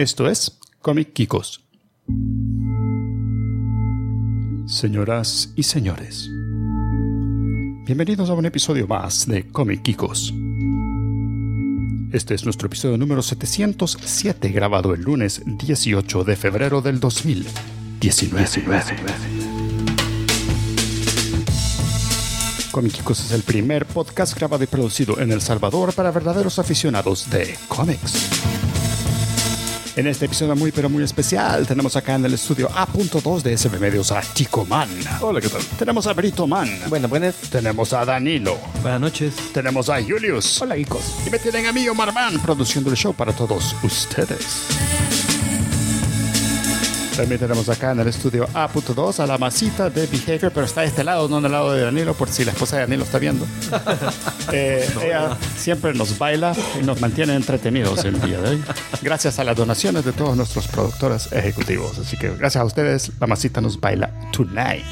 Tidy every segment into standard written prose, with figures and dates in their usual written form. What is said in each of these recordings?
Esto es Comic Kikos. Señoras y señores, bienvenidos a un episodio más de Comic Kikos. Este es nuestro episodio número 707, grabado el lunes 18 de febrero del 2019. Comic Kikos es el primer podcast grabado y producido en El Salvador para verdaderos aficionados de cómics. En este episodio muy pero muy especial tenemos acá en el estudio A.2 de SB Medios a Tico Man. Hola, ¿qué tal? Tenemos a Brito Man. Buenas. Tenemos a Danilo. Buenas noches. Tenemos a Julius. Hola, Kikos. Y me tienen a mí, Omar Man, produciendo el show para todos ustedes. También tenemos acá en el estudio A.2 a la masita de Behavior, pero está de este lado, no del lado de Danilo, por si la esposa de Danilo está viendo. Ella siempre nos baila y nos mantiene entretenidos el día de hoy, gracias a las donaciones de todos nuestros productores ejecutivos. Así que gracias a ustedes, la masita nos baila tonight.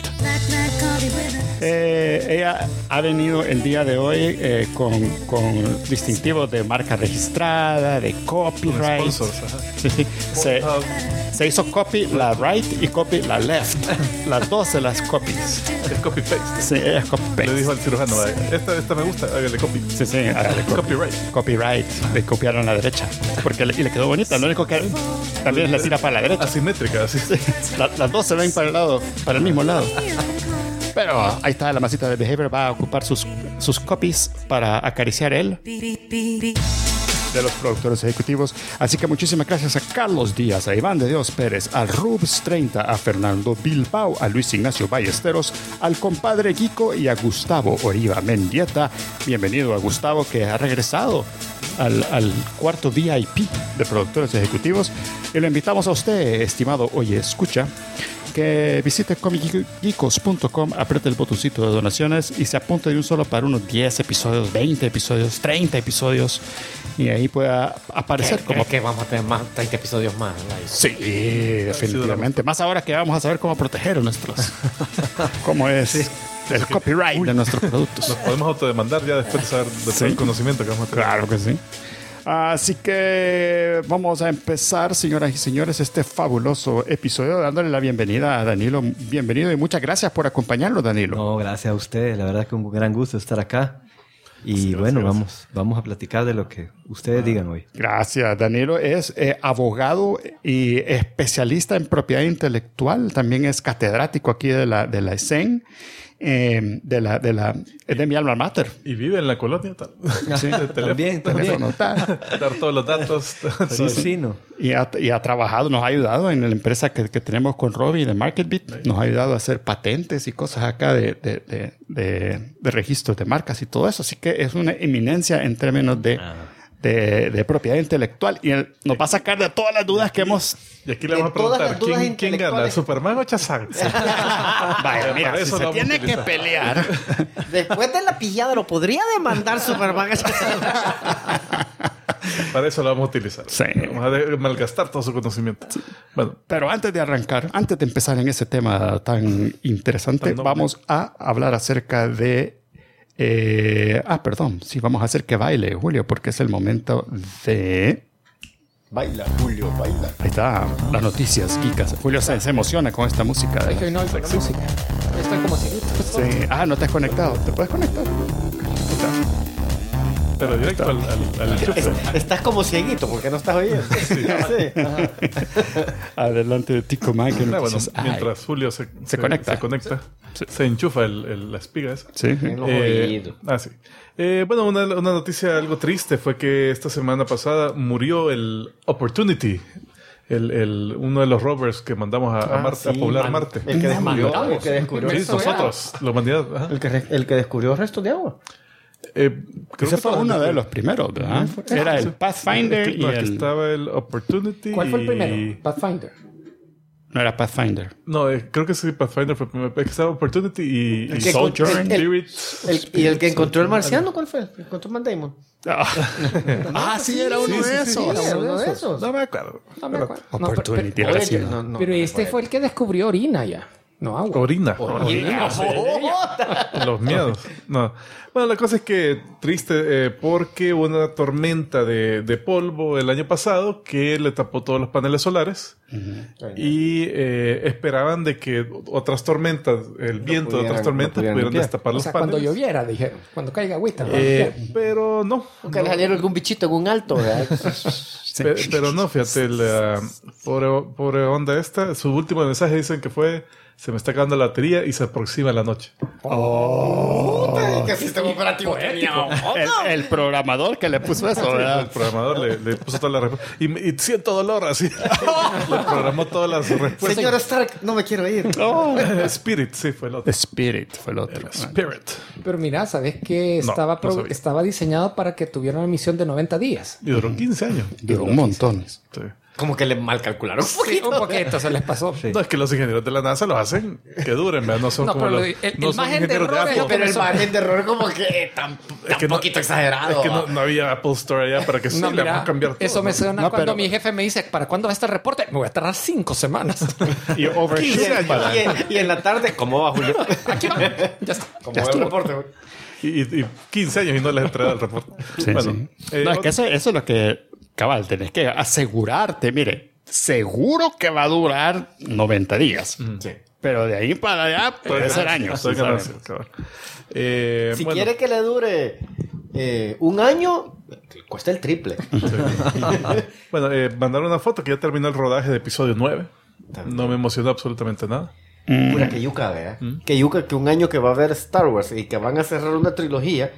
Ella ha venido el día de hoy con distintivos de marca registrada, de copyright. Se hizo copy la right y copy la left. Las dos de las copies. Es copy-paste. Sí, es copy-paste. Le dijo al cirujano, esta me gusta, hágale copy. Sí, hágale Copyright. Copyright. Le copiaron a la derecha. Porque y le quedó bonita. Lo único que también es la tira para la derecha. Asimétrica, así. Sí, las dos se ven para el mismo lado. Pero ahí está, la masita de Behavior va a ocupar sus copies para acariciar él de los productores ejecutivos. Así que muchísimas gracias a Carlos Díaz, a Iván de Dios Pérez, al Rubs 30, a Fernando Bilbao, a Luis Ignacio Ballesteros, al compadre Kiko y a Gustavo Oriva Mendieta. Bienvenido a Gustavo, que ha regresado al cuarto VIP de productores ejecutivos. Y lo invitamos a usted, estimado Oye Escucha, que visite comickikos.com, apriete el botoncito de donaciones y se apunte de un solo para unos 10 episodios, 20 episodios, 30 episodios, y ahí pueda aparecer como que vamos a tener más 30 episodios más. Sí, definitivamente. Más ahora que vamos a saber cómo proteger a nuestros cómo es el copyright de nuestros productos. Nos podemos autodemandar ya después de saber de todo el conocimiento que vamos a tener. Claro que sí. Así que vamos a empezar, señoras y señores, este fabuloso episodio dándole la bienvenida a Danilo. Bienvenido y muchas gracias por acompañarnos, Danilo. No, gracias a ustedes. La verdad que un gran gusto estar acá. Y sí, bueno, gracias. vamos a platicar de lo que ustedes digan hoy. Gracias. Danilo es abogado y especialista en propiedad intelectual. También es catedrático aquí de la ESEN. De mi alma mater. Y vive en la colonia tal. Sí, También. Dar todos los datos. Y ha trabajado, nos ha ayudado en la empresa que tenemos con Robbie de MarketBeat. Nos ha ayudado a hacer patentes y cosas acá de registros de marcas y todo eso. Así que es una eminencia en términos de propiedad intelectual. Y él nos va a sacar de todas las dudas que hemos... Y aquí le vamos a preguntar, ¿quién gana? ¿Superman o Shazam? Vaya, mira, si se tiene que pelear... Después de la pillada lo podría demandar Superman. Para eso lo vamos a utilizar. Sí. Vamos a malgastar todo su conocimiento. Sí. Bueno. Pero antes de arrancar, antes de empezar en ese tema tan interesante, vamos a hablar acerca de... vamos a hacer que baile, Julio, porque es el momento de... Baila, Julio, baila. Ahí está, las noticias geekas. Julio se emociona con esta música. Es que hoy no hay buena música. Estoy como cieguito. Sí. No te has conectado. ¿Te puedes conectar? Pero directo al enchufe. Estás como cieguito porque no estás oyendo. Sí. Adelante de Tico Mike. Mientras Julio se conecta. Se enchufa la espiga esa. Sí. En los oídos. Sí. Bueno, una noticia algo triste fue que esta semana pasada murió el Opportunity, uno de los rovers que mandamos a Marte, a poblar Marte. El que descubrió nosotros, la humanidad. El que descubrió restos de agua. Ese fue uno de los primeros, ¿verdad? Era el Pathfinder y estaba el Opportunity. ¿Cuál fue el primero? Pathfinder. No era Pathfinder. No, creo que sí, Pathfinder fue el primero. Estaba Opportunity y Sojourn. ¿Y el que encontró el marciano cuál fue? ¿Encontró Matt Damon? Sí, era uno de esos. Era uno de esos. No me acuerdo. Opportunity. Pero este fue el que descubrió orina ya. No, agua. Orina. Los miedos. No. Bueno, la cosa es que triste porque hubo una tormenta de polvo el año pasado que le tapó todos los paneles solares y esperaban de que otras tormentas, el viento de otras tormentas pudieran destapar los paneles. Cuando lloviera, dije, cuando caiga agüita. Pero no. Nunca le saliera algún bichito en un alto, ¿verdad? Pero no, fíjate, la pobre onda esta, su último mensaje dicen que fue: se me está acabando la batería y se aproxima la noche. ¿Qué sistema operativo tenía? El programador que le puso eso, ¿verdad? El programador le puso toda la respuesta. Y siento dolor así. Le programó todas las respuestas. Señor Stark, no me quiero ir. Spirit, sí, fue el otro. Spirit fue el otro. Spirit. Pero mira, ¿sabes que No, no sabía. estaba diseñado para que tuviera una misión de 90 días? Y duró 15 años. Duró un montón. Sí. Como que le mal calcularon un Sí, poquito. un poquito se les pasó. No, es que los ingenieros de la NASA los hacen que duren, ¿verdad? No son No, como pero los, el no son margen de ingenieros de error es Apple. lo que Pero el margen de error como que tan que no- poquito exagerado. Es que no había Apple Store allá para que sí, No, le mira, vamos a cambiar todo. eso me suena No, cuando pero- mi jefe me dice, ¿para cuándo va este reporte? Me voy a tardar 5 semanas. Y overshoot para... Y en la tarde, ¿cómo va, Julio? Aquí va. Ya está. ¿Cómo va el reporte? Güey? Y 15 años y no les entrega el reporte. Sí, bueno, sí. No, es que eso es lo que... Cabal, tenés que asegurarte. Mire, seguro que va a durar 90 días. Sí. Pero de ahí para allá puede ser años. Soy ¿sabes? ganancia, cabrón. Si Bueno, quiere que le dure un año, cuesta el triple. bueno, mandaron una foto que ya terminó el rodaje de episodio 9. No me emocionó absolutamente nada. Pura que yuca, ¿verdad? Que yuca que un año que va a haber Star Wars y que van a cerrar una trilogía,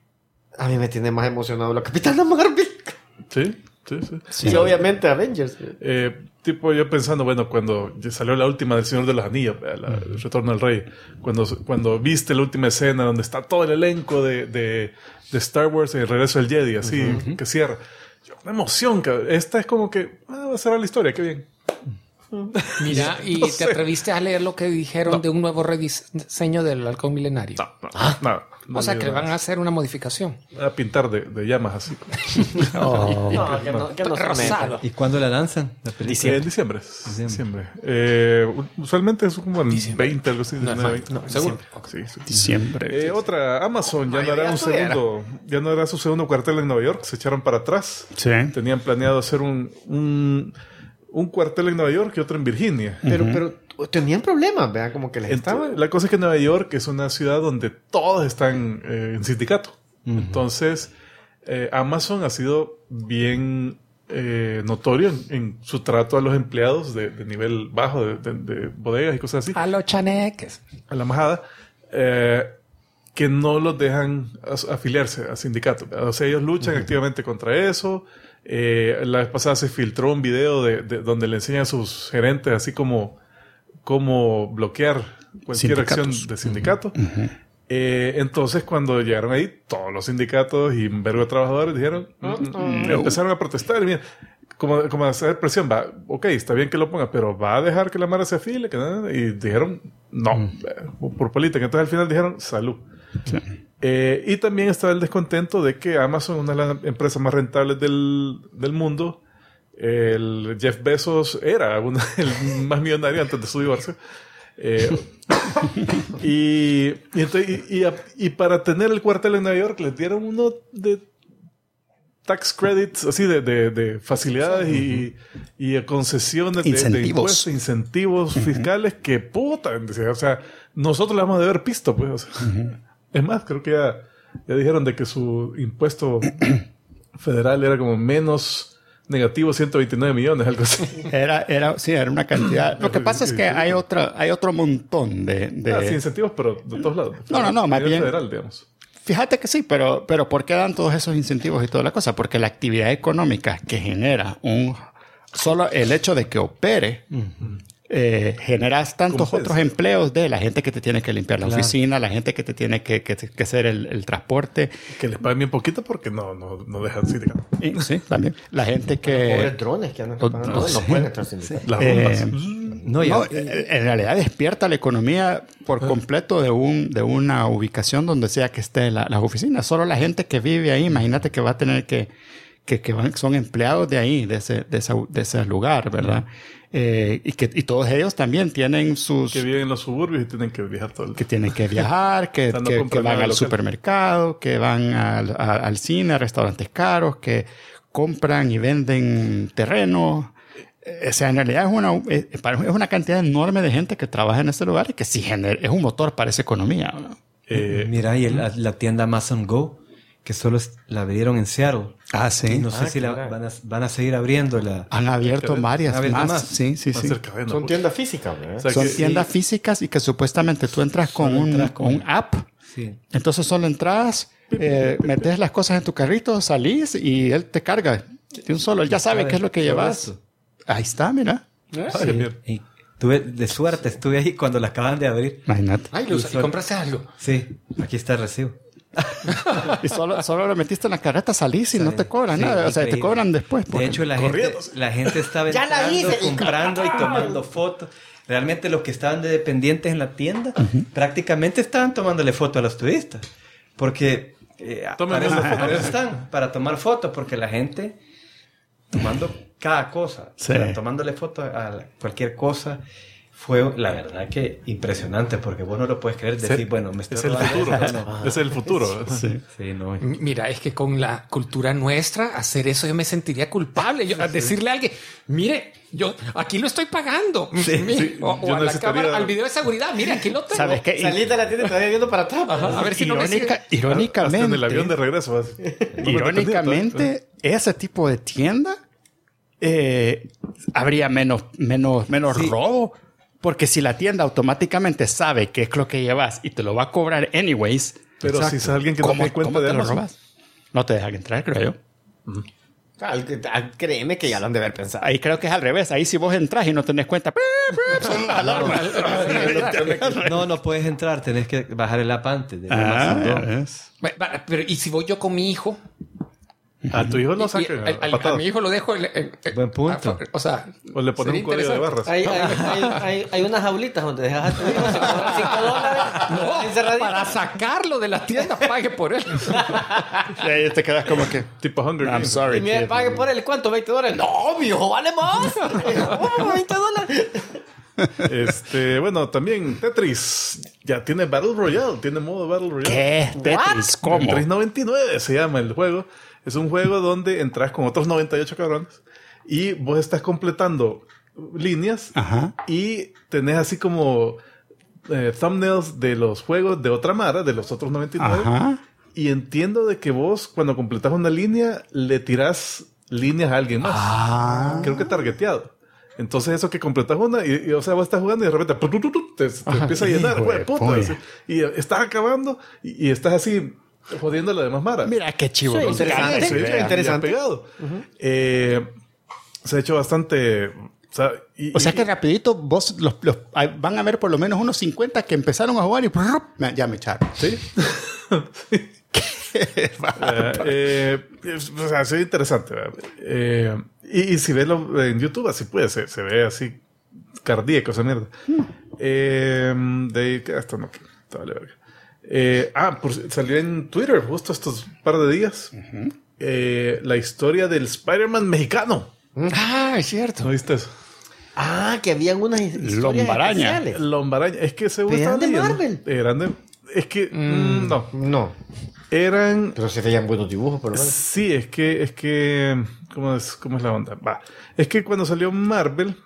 a mí me tiene más emocionado la Capitana Marvel. Sí, sí, sí. Sí, obviamente Avengers. Tipo yo pensando, bueno, cuando ya salió la última del Señor de los Anillos, el Retorno del Rey, cuando viste la última escena donde está todo el elenco de Star Wars, el regreso del Jedi, así, que cierra. Una emoción, esta es como que va a cerrar la historia, qué bien. Mira, ¿y No te sé. atreviste a leer lo que dijeron de un nuevo rediseño del Halcón Milenario? Nada. O sea, que le van a hacer una modificación. a pintar de llamas así. No, que no se Rosado. meta. ¿Y cuándo la lanzan? La película? En diciembre. Usualmente es como en 20, algo así. 19, 20. No, seguro. Sí, sí. Diciembre. Otra, Amazon ya no Mayoría hará ya no hará su segundo cuartel en Nueva York, se echaron para atrás. Sí. Tenían planeado hacer un cuartel en Nueva York y otro en Virginia. Pero tenían problemas, ¿verdad? Como que les estaba... La cosa es que Nueva York es una ciudad donde todos están en sindicato. Entonces, Amazon ha sido bien notorio en su trato a los empleados de nivel bajo, de bodegas y cosas así, A los chaneques. a la majada, que no los dejan afiliarse a sindicato. O sea, ellos luchan activamente contra eso. La vez pasada se filtró un video de donde le enseñan a sus gerentes así como bloquear cualquier Sindicatos. acción de sindicato. Entonces, cuando llegaron ahí, todos los sindicatos y un vergo de trabajadores dijeron, empezaron a protestar. Y mira, como hacer presión, va, ok, está bien que lo ponga, pero va a dejar que la Mara se afile. Y dijeron, no, por política. Entonces, al final dijeron, salud. Sí. Y también estaba el descontento de que Amazon, una de las empresas más rentables del mundo, el Jeff Bezos era el más millonario antes de su divorcio. Y para tener el cuartel en Nueva York les dieron uno de tax credits, así de facilidades y concesiones de impuestos, incentivos fiscales que puta, o sea, nosotros le vamos a deber pisto, pues. O sea, es más, creo que ya dijeron de que su impuesto federal era como menos negativo 129 millones, algo así. Era una cantidad. Lo que pasa es que hay otro montón de... Sin incentivos, pero de todos lados. No, más bien... federal, digamos. Fíjate que sí, pero ¿por qué dan todos esos incentivos y toda la cosa? Porque la actividad económica que genera solo el hecho de que opere, generas tantos otros empleos de la gente que te tiene que limpiar la oficina, la gente que te tiene que hacer el transporte. Que les paguen bien poquito porque no dejan sindicato. Sí, también. La gente Pobres que... drones que andan preparando, no pueden entrar sindicatos. Las bombas. No, en realidad despierta la economía por completo de una ubicación donde sea que esté las oficinas. Solo la gente que vive ahí, imagínate que va a tener que son empleados de ahí, de ese lugar, ¿verdad? Y todos ellos también tienen sus... Que viven en los suburbios y tienen que viajar todo el día. Que tienen que viajar, que van al supermercado, que van al cine, a restaurantes caros, que compran y venden terrenos. O sea, en realidad es una cantidad enorme de gente que trabaja en este lugar y que sí es un motor para esa economía, ¿no? Mira, y la tienda Amazon Go, que solo la abrieron en Seattle. Ah, sí. Y no sé si van a seguir abriéndola. Han abierto varias más. Sí. Son tiendas físicas, ¿verdad? O sea, son tiendas físicas y que supuestamente tú entras con un app. Sí. Entonces solo entras, metes las cosas en tu carrito, salís y él te carga. De un solo. Él ya sabe qué es lo que llevas. Ahí está, mira. Sí. De suerte, estuve ahí cuando la acaban de abrir. Imagínate. Ay, ¿y compraste algo? Sí, aquí está el recibo. Y solo lo metiste en la carreta, salís y no te cobran nada. O sea, te cobran después. De hecho, la gente estaba entrando, comprando y tomando fotos. Realmente los que estaban de dependientes en la tienda prácticamente estaban tomándole fotos a los turistas. Porque para eso están, para tomar fotos, porque la gente tomando cada cosa, o sea, tomándole fotos a cualquier cosa. Fue, la verdad, que impresionante, porque vos no lo puedes creer, decir, bueno, me estoy robando. Es el futuro. Sí, no. Mira, es que con la cultura nuestra, hacer eso yo me sentiría culpable. Decirle a alguien, mire, yo aquí lo estoy pagando. O a la cámara, al video de seguridad, mire, aquí lo tengo. ¿Sabes qué? Salí de la tienda y todavía viendo para atrás. A ver si irónicamente. Hasta en el avión de regreso. Irónicamente, ese tipo de tienda habría menos robo. Porque si la tienda automáticamente sabe qué es lo que llevas y te lo va a cobrar anyways. Pero si es alguien que no te cuenta de Amazon, no te dejan entrar, creo yo. Créeme que ya lo han de haber pensado. Ahí creo que es al revés. Ahí si vos entras y no tenés cuenta, son las alarmas. No puedes entrar. Tenés que bajar el app antes. Pero ¿y si voy yo con mi hijo? A tu hijo lo sacan a mi hijo lo dejo buen punto. O le ponen un código de barras. Hay unas jaulitas donde dejas a tu hijo, se cobran $5. Para sacarlo de la tienda, pague por él. Y ahí te quedas como que tipo Hunger Games. I'm sorry. Y me pague por él, ¿cuánto? $20. No, mi hijo vale más. $20. Bueno, también Tetris ya tiene Battle Royale, tiene modo Battle Royale. ¿Qué? ¿Tetris? ¿Cómo? Tetris 99 se llama el juego. Es un juego donde entras con otros 98 cabrones y vos estás completando líneas y tenés así como thumbnails de los juegos de otra mara, de los otros 99. Y entiendo de que vos cuando completas una línea le tirás líneas a alguien más. Creo que targeteado. Entonces eso que completas una y o sea, vos estás jugando y de repente te empieza a llenar, y estás acabando y estás así jodiendo a la demás mara. Mira qué chivo. Interesante. Pegado. Se ha hecho bastante... O sea que rapidito vos van a ver por lo menos unos 50 que empezaron a jugar y ya me echaron. ¿Sí? O sea, es interesante. Y si ves en YouTube, así puede ser. Se ve así cardíaco esa mierda. Hasta no. Vale, verga. Salió en Twitter justo estos par de días la historia del Spider-Man mexicano. Es cierto. ¿No viste eso? Que habían unas historias especiales. Lombaraña. Es que según ¿Eran de Marvel? Es que no. Eran... Pero se veían buenos dibujos, por lo menos. Sí, es que ¿cómo es la onda? Es que cuando salió Marvel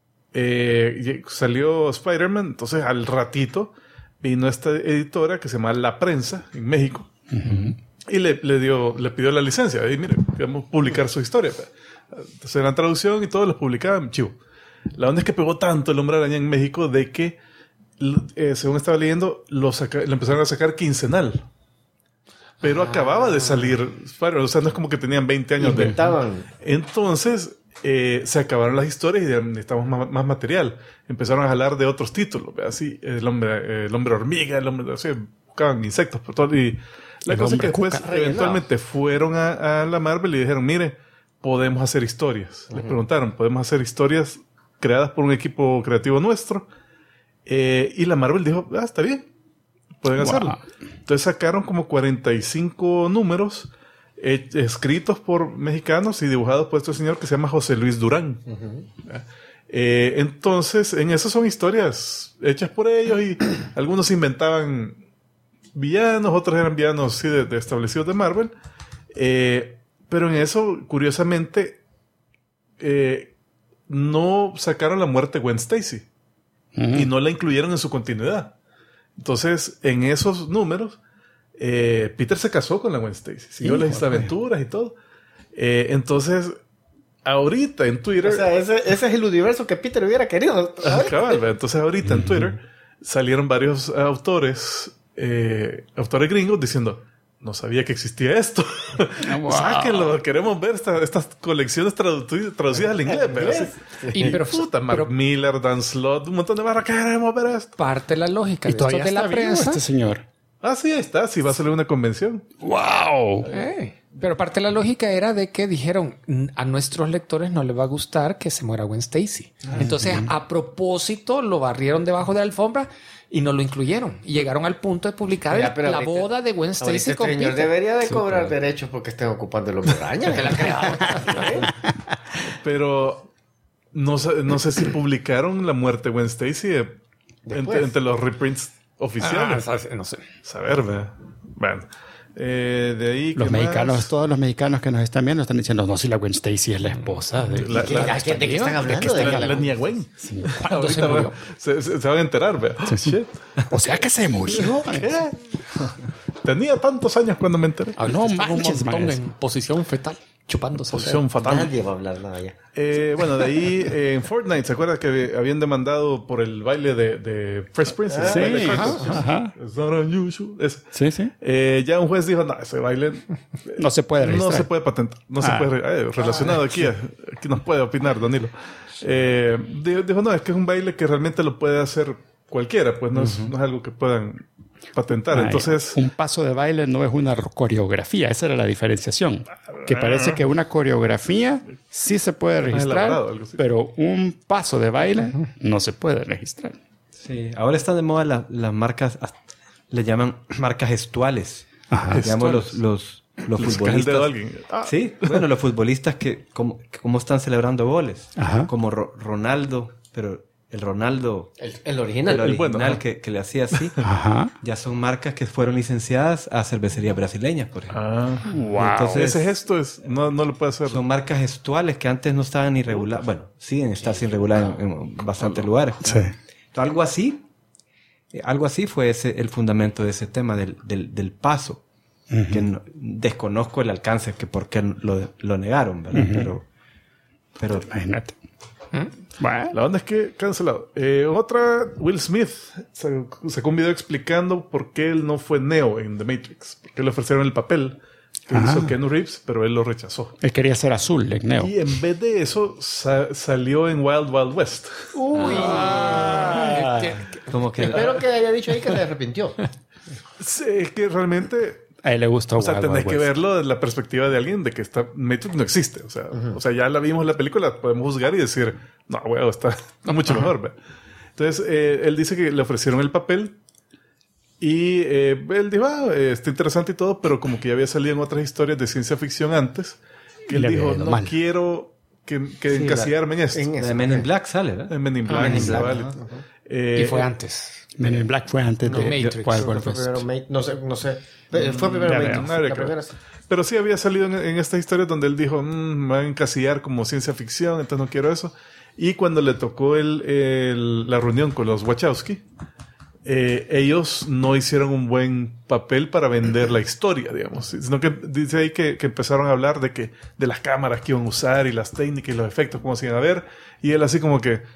salió Spider-Man, entonces al ratito vino esta editora que se llama La Prensa en México y le pidió la licencia. Y mire, queremos publicar su historia. Entonces eran traducción y todos los publicaban. Chivo. La onda es que pegó tanto el Hombre Araña en México de que, según estaba leyendo, lo empezaron a sacar quincenal. Pero acababa de salir Spider-Man. O sea, no es como que tenían 20 años Entonces se acabaron las historias y necesitamos más material. Empezaron a jalar de otros títulos, así el hombre hormiga, buscaban insectos por todo. Y la cosa es que después eventualmente fueron a la Marvel y dijeron, mire, podemos hacer historias. Les preguntaron, podemos hacer historias creadas por un equipo creativo nuestro. Y la Marvel dijo, está bien, pueden hacerlo. Entonces sacaron como 45 números escritos por mexicanos y dibujados por este señor que se llama José Luis Durán. Entonces, en eso son historias hechas por ellos y algunos inventaban villanos, otros eran villanos sí, de establecidos de Marvel. Pero en eso, curiosamente, no sacaron la muerte de Gwen Stacy y no la incluyeron en su continuidad. Entonces, en esos números, Peter se casó con la Gwen Stacy, siguió las aventuras y todo. Entonces, ahorita en Twitter... O sea, ese es el universo que Peter hubiera querido. Cabal, entonces ahorita en Twitter salieron varios autores gringos diciendo... No sabía que existía esto. Wow. Sáquenlo, queremos ver estas colecciones traducidas al inglés. Pero puta, Mark Miller, Dan Slott, un montón de barra, queremos ver esto. Parte la lógica. Y todavía de está la prensa. Este señor. Sí, ahí está. Sí, va a salir una convención. ¡Wow! Pero parte de la lógica era de que dijeron a nuestros lectores no les va a gustar que se muera Gwen Stacy. Entonces, a propósito, lo barrieron debajo de la alfombra y no lo incluyeron. Y llegaron al punto de publicar la boda de Gwen Stacy con Peter. El señor debería de cobrar derechos porque estén ocupando los arañas que la crearon. Pero no sé si publicaron la muerte de Gwen Stacy entre los reprints oficiales. No sé. Saber, ¿verdad? Bueno. De ahí, los mexicanos, todos los mexicanos que nos están viendo están diciendo, no, si la Gwen Stacy es la esposa de... ¿De qué están hablando? La niña Gwen. Sí. ¿Cuándo se murió? Se van a enterar, ¿verdad? Sí. O sea que se murió. ¿Qué? Tenía tantos años cuando me enteré. No manches, en posición fetal. Chupándose. Posición fatal. Nadie va a hablar nada ya. Bueno, de ahí en Fortnite, ¿se acuerdan que habían demandado por el baile de Fresh Prince? Sí, ajá. It's not unusual. Sí. Ya un juez dijo, no, ese baile no se puede registrar. No se puede patentar. No se puede relacionado aquí nos puede opinar, Danilo. Dijo, no, es que es un baile que realmente lo puede hacer cualquiera, pues no es algo que puedan patentar. Entonces, un paso de baile no es una coreografía. Esa era la diferenciación. Que parece que una coreografía sí se puede registrar, pero un paso de baile no se puede registrar. Sí, ahora están de moda las marcas, le llaman marcas gestuales. Digamos los futbolistas. Sí, bueno, los futbolistas que como están celebrando goles. Como Ronaldo, pero el Ronaldo... El original. El original que le hacía así. Ya son marcas que fueron licenciadas a cervecerías brasileñas, por ejemplo. Wow. Entonces, ese gesto no lo puede hacer. Son marcas gestuales que antes no estaban ni reguladas. Bueno, siguen estar sin regular en bastantes lugares. Sí. Entonces, algo así fue el fundamento de ese tema del paso. Que desconozco el alcance, que por qué lo negaron, ¿verdad? Pero imagínate. Bueno. La onda es que cancelado. Otra, Will Smith sacó un video explicando por qué él no fue Neo en The Matrix. Porque le ofrecieron el papel que hizo Keanu Reeves, pero él lo rechazó. Él quería ser azul, en Neo. Y en vez de eso, salió en Wild Wild West. Uy. Espero que haya dicho ahí que se arrepintió. Sí, es que realmente... A él le gustó. O sea, tenés que verlo desde la perspectiva de alguien de que Matrix no existe. O sea, ya la vimos en la película, podemos juzgar y decir, no, huevo, está mucho mejor. ¿Ve? Entonces, él dice que le ofrecieron el papel y él dijo, está interesante y todo, pero como que ya había salido en otras historias de ciencia ficción antes, que él dijo, no quiero que encasillarme en esto. De Men in Black sale, ¿verdad? En Men in Black. Y fue antes. Men in Black fue antes de Matrix. No sé. Fue primero Matrix. Pero sí había salido en estas historias donde él dijo, me van a encasillar como ciencia ficción, entonces no quiero eso. Y cuando le tocó la reunión con los Wachowski, ellos no hicieron un buen papel para vender la historia, digamos. Sino que dice ahí que empezaron a hablar de las cámaras que iban a usar y las técnicas y los efectos, cómo se iban a ver. Y él así como que...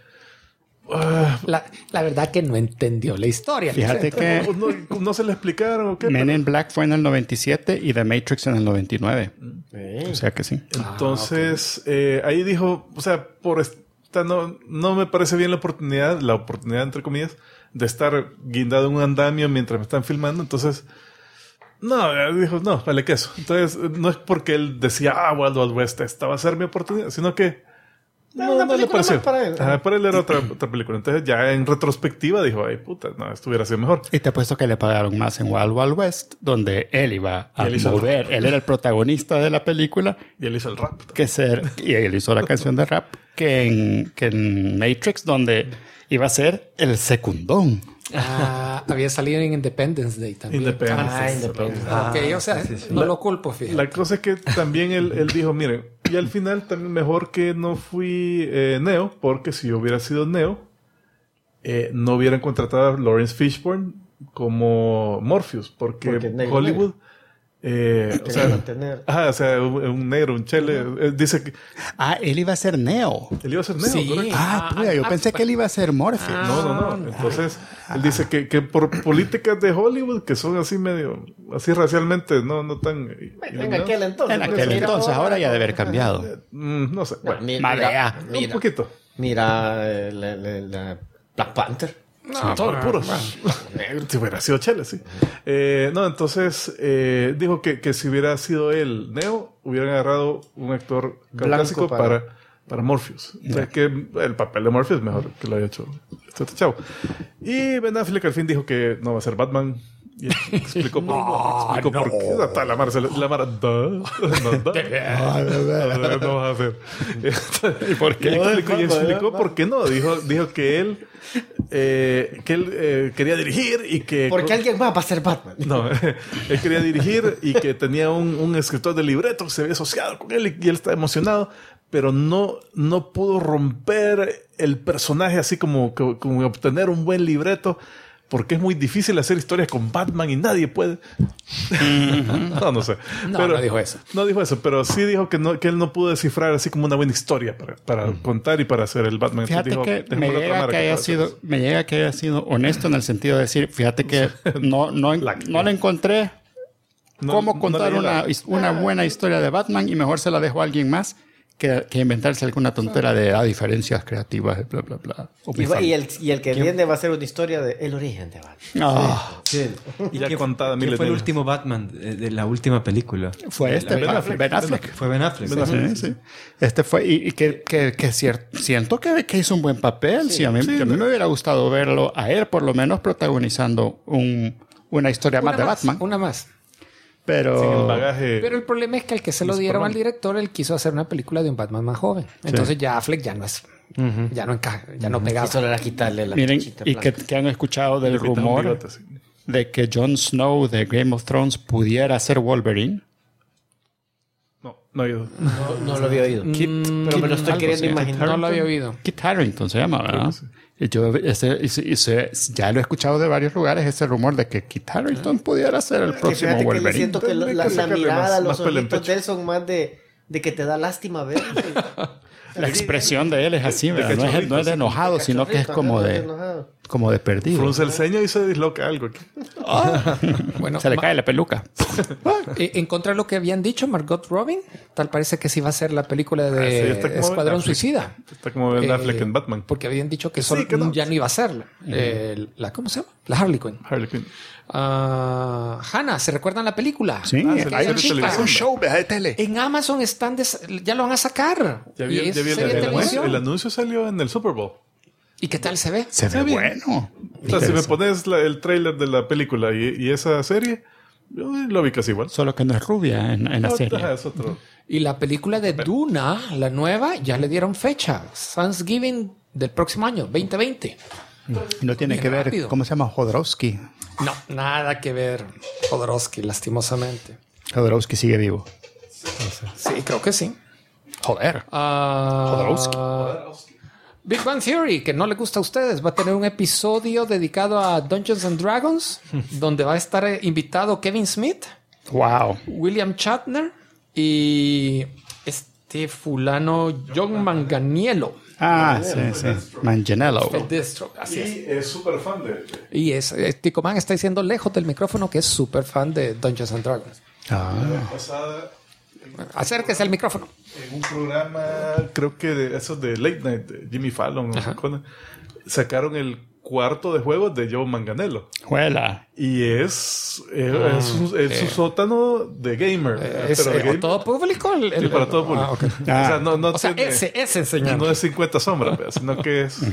La verdad que no entendió la historia. Fíjate que... No se le explicaron o qué. Men in Black fue en el 97 y The Matrix en el 99. O sea que sí. Entonces, ahí dijo, o sea, por esta no me parece bien la oportunidad entre comillas, de estar guindado en un andamio mientras me están filmando. Entonces, dijo, no, vale queso. Entonces, no es porque él decía, Wild Wild West, esta va a ser mi oportunidad, sino que no le pareció. Para él era otra película. Entonces ya en retrospectiva dijo, ay puta, no, esto hubiera sido mejor. Y te apuesto que le pagaron más en Wild Wild West, donde él iba a mover. Él era el protagonista de la película. Y él hizo el rap. Y él hizo la canción de rap. Que en Matrix, donde iba a ser el secundón. Había salido en Independence Day también. Independence. Ok, o sea, no lo culpo, fíjate. La cosa es que también él dijo, miren, y al final también mejor que no fui Neo, porque si yo hubiera sido Neo, no hubieran contratado a Lawrence Fishburne como Morpheus, porque Hollywood... o sea, un negro, un chele, dice que... él iba a ser Neo. Él iba a ser Neo, sí. correcto. Yo pensé que él iba a ser Morpheus. No. Entonces, él dice que por políticas de Hollywood, que son así medio, así racialmente, no tan... En aquel entonces, ahora ya debe haber cambiado. No sé. Bueno, Mira, un poquito. Mira Black Panther. No, todo puro. Si hubiera sido Chele, sí. Entonces dijo que si hubiera sido él Neo, hubieran agarrado un actor clásico para Morpheus. O sea, que el papel de Morpheus es mejor que lo haya hecho este chavo. Y Ben Affleck al fin dijo que no va a ser Batman. Y explicó por qué. Hasta la Mara, no vas a hacer. ¿Y por qué? Y explicó por qué no. Dijo que él quería dirigir y que... Porque alguien va a ser Batman. No, él quería dirigir y que tenía un escritor de libreto que se había asociado con él y él estaba emocionado, pero no pudo romper el personaje así como obtener un buen libreto, porque es muy difícil hacer historias con Batman y nadie puede. No sé. No dijo eso. No dijo eso, pero sí dijo que él no pudo descifrar así como una buena historia para contar y para hacer el Batman. Fíjate dijo, que me llega que haya sido honesto en el sentido de decir, fíjate que no le encontré cómo contar una buena historia de Batman y mejor se la dejo a alguien más que inventarse alguna tontera de diferencias creativas, bla, bla, bla. Y el que viene va a ser una historia de el origen de Batman. Sí. Y ya contada ¿Quién fue el último Batman de la última película? Fue Ben Affleck. Fue Ben Affleck. Sí. Este fue, y que siento que hizo un buen papel. Sí, a mí me hubiera gustado verlo a él, por lo menos, protagonizando una historia más de Batman. Una más. Pero el problema es que al que se lo dieron al director, él quiso hacer una película de un Batman más joven. Entonces ya Affleck ya no es... Ya no encaja, ya no pegaba. Solo era quitarle la miren, y que han escuchado del rumor de que Jon Snow de Game of Thrones pudiera ser Wolverine. No he oído. No lo había oído. Pero me lo estoy queriendo imaginar. No lo había oído. Kit Harington se llama, ¿verdad? Sí. Ya lo he escuchado de varios lugares, ese rumor de que Kit Harington pudiera ser el próximo Wolverine. Que siento que la mirada, los ojitos de él son más de que te da lástima ver. La expresión de él es así, ¿verdad? No es de enojado, sino que es como de perdido. Frunce el ceño y se disloca algo aquí. Bueno, se le cae la peluca. En contra de lo que habían dicho, Margot Robbie, tal parece que sí va a ser la película de Escuadrón Suicida. Está como Ben Affleck en Batman. Porque habían dicho que ya no iba a ser ¿cómo se llama? La Harley Quinn. Hannah, ¿se recuerdan la película? Sí, hay un show de tele. En Amazon ya lo van a sacar. El anuncio salió en el Super Bowl. ¿Y qué tal se ve? Se ve bueno. O sea, si me pones el tráiler de la película y esa serie, yo lo vi casi igual. Solo que no es rubia en la serie. Es otro. Y la película de Duna, la nueva, ya le dieron fecha. Thanksgiving del próximo año, 2020. No tiene que ver, ¿cómo se llama? Jodorowsky. No, nada que ver. Jodorowsky, lastimosamente. Jodorowsky sigue vivo. Sí, creo que sí. Joder. Jodorowsky. Big Bang Theory, que no le gusta a ustedes, va a tener un episodio dedicado a Dungeons and Dragons, donde va a estar invitado Kevin Smith, William Shatner y este fulano John Manganiello. Sí. Manganiello. Así es. Y es súper fan de... Y Tico Man está diciendo lejos del micrófono que es súper fan de Dungeons and Dragons. Acérquese al micrófono. En un programa, creo que de esos de Late Night, de Jimmy Fallon, sacaron el cuarto de juego de Joe Manganiello. Juela. Y es su sótano de gamer. ¿Es pero de gamer, todo público? Sí, para todo público. Okay. O sea, no o sea, tiene, ese enseñando. no es 50 sombras, sino que es...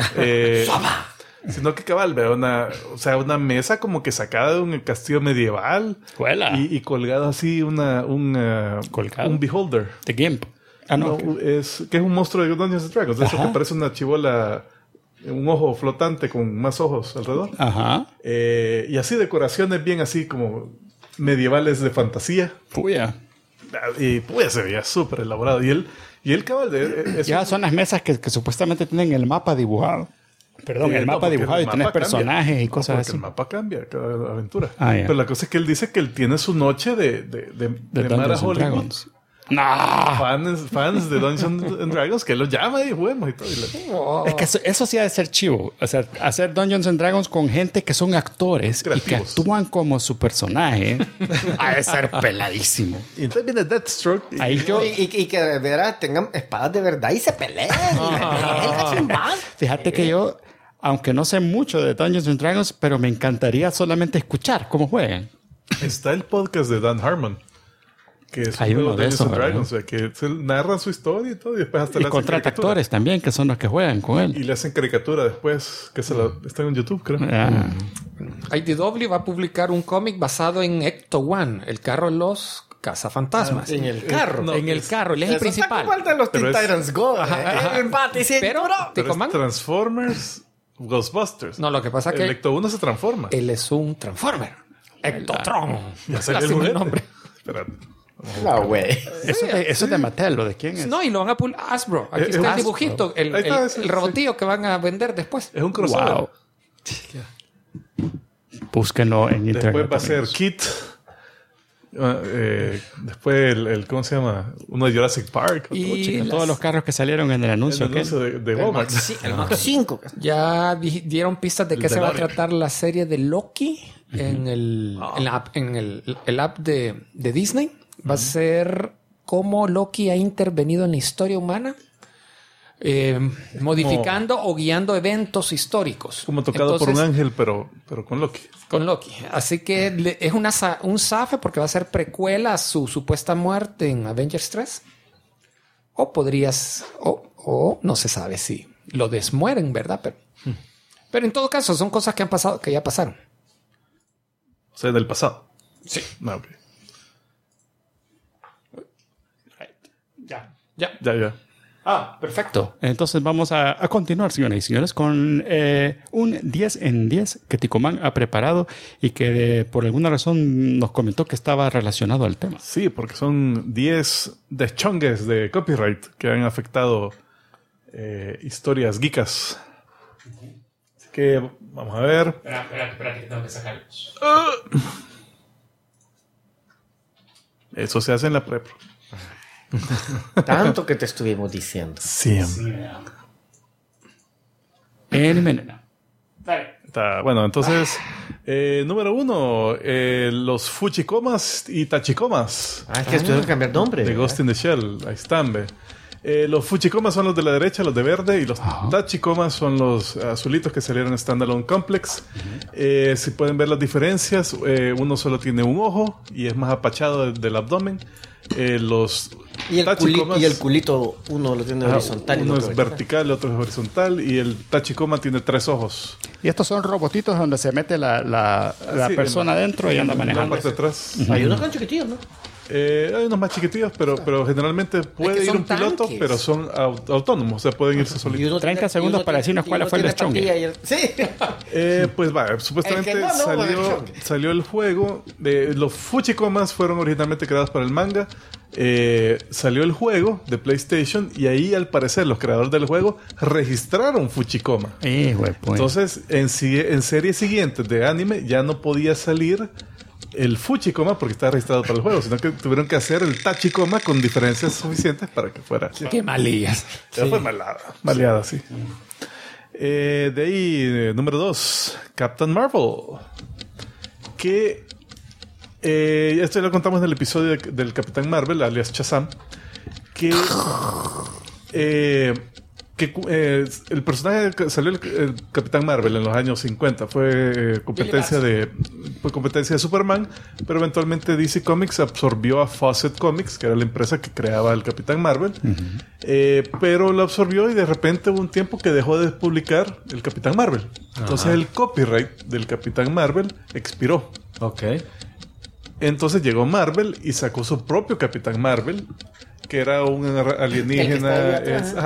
sino que cabal, vea una mesa como que sacada de un castillo medieval. Juela. Y colgado así un beholder. The Gimp. No, que es un monstruo de Dungeons and Dragons. De eso que parece una chibola, un ojo flotante con más ojos alrededor. Ajá. Y así decoraciones bien así como medievales de fantasía. Puya. Y pues se veía súper elaborado. Y él cabal ya son las mesas que supuestamente tienen el mapa dibujado. Perdón, el mapa dibujado y tienes personajes y cosas así. El mapa cambia cada aventura. Ah, yeah. Pero la cosa es que él dice que él tiene su noche de Mara Hollywood. Dragons. No. Fans de Dungeons and Dragons que los llama y juguemos y todo. Es que eso sí ha de ser chivo. O sea, hacer Dungeons and Dragons con gente que son actores creativos y que actúan como su personaje ha de ser peladísimo. Y entonces viene Deathstroke. Y que de verdad tengan espadas de verdad y se peleen. Fíjate que yo, aunque no sé mucho de Dungeons and Dragons, pero me encantaría solamente escuchar cómo juegan. Está el podcast de Dan Harmon. Que es hay uno de Dungeons esos, and Dragons, o sea, que se narran su historia y todo, y después hasta y le hacen contrata caricatura. actores también, que son los que juegan con él. Y le hacen caricatura después, que está en YouTube, creo. IDW va a publicar un cómic basado en Ecto One, el carro de los cazafantasmas. En el carro. En el carro, él es el principal. Está como el de los Teen Pero es- Titans Go. Pero, Pero es Transformers Ghostbusters. no, lo que pasa es El que Ecto 1 se transforma. él es un Transformer. Ectotron. Ya salió el Lástima juguete. nombre. Espérate. No, güey. Eso es de Mattel, ¿lo de quién es? No, y lo van a publicar. Hasbro. Aquí Es está el Hasbro. dibujito, el Ahí está, sí, robotillo que van a vender después. Es un crossover. Wow. Búsquenlo en internet. Después va a ser amigos. Kit. Después ¿cómo se llama? Uno de Jurassic Park. Y Todos los carros que salieron en el el anuncio. anuncio de Walmart. El Mach 5. ya dieron pistas de El qué se va a DeLorean. tratar la serie de Loki en el app de Disney. Va a ser cómo Loki ha intervenido en la historia humana, modificando o guiando eventos históricos. Como tocado por un ángel, pero con Loki. Con Loki. Así que es un zafe porque va a ser precuela a su supuesta muerte en Avengers 3. O podrías... O no se sabe si lo desmueren, ¿verdad? Pero en todo caso son cosas que han pasado, que ya pasaron. O sea, del pasado. Sí. Ah, ok. Ya. Perfecto. Entonces vamos a continuar, señoras y señores, con un 10 en 10 que Ticomán ha preparado y que por alguna razón nos comentó que estaba relacionado al tema. Sí, porque son 10 deschongues de copyright que han afectado historias geekas. Así que vamos a ver. Espérate, que tengo que sacarlos. Eso se hace en la prepro. Tanto que te estuvimos diciendo. Siempre. Bueno, entonces, número 1, los Fuchikomas y Tachikomas Es que tuvieron que cambiar nombre. de Ghost in the Shell. Ahí están, ve. Los Fuchikomas son los de la derecha, los de verde, y los Tachikomas son los azulitos que salieron en Standalone Complex. Si pueden ver las diferencias, uno solo tiene un ojo y es más apachado del abdomen. Los Y Tachikomas, el culito, uno lo tiene horizontal. y el uno otro es vertical, el otro es horizontal, y el Tachikoma tiene 3 ojos. Y estos son robotitos donde se mete la Sí, persona adentro y anda en la manejando. parte de atrás. Hay unos con chiquitillos, ¿no? Hay unos más chiquitillos, pero generalmente puede ir son un piloto, tanques. pero son autónomos, o sea, pueden irse solitos. 30 segundos para decirnos cuál fue el deschongue. Sí. Pues va, supuestamente El que no, va a haber chongue. salió el juego. Los Fuchikomas fueron originalmente creados para el manga. Salió el juego de PlayStation y ahí al parecer los creadores del juego registraron Fuchikoma. Entonces en series siguientes de anime ya no podía salir el Fuchikoma porque estaba registrado para el juego, sino que tuvieron que hacer el Tachikoma con diferencias suficientes para que fuera. Qué malillas. Fue maleada, sí. De ahí, número 2, Captain Marvel. Que esto ya lo contamos en el episodio del Capitán Marvel, alias Shazam. Que que el personaje que salió el Capitán Marvel en los años 50 fue competencia de Superman, pero eventualmente DC Comics absorbió a Fawcett Comics, que era la empresa que creaba el Capitán Marvel, pero lo absorbió y de repente hubo un tiempo que dejó de publicar el Capitán Marvel. Entonces el copyright del Capitán Marvel expiró. Ok. Entonces llegó Marvel y sacó su propio Capitán Marvel, que era un alienígena.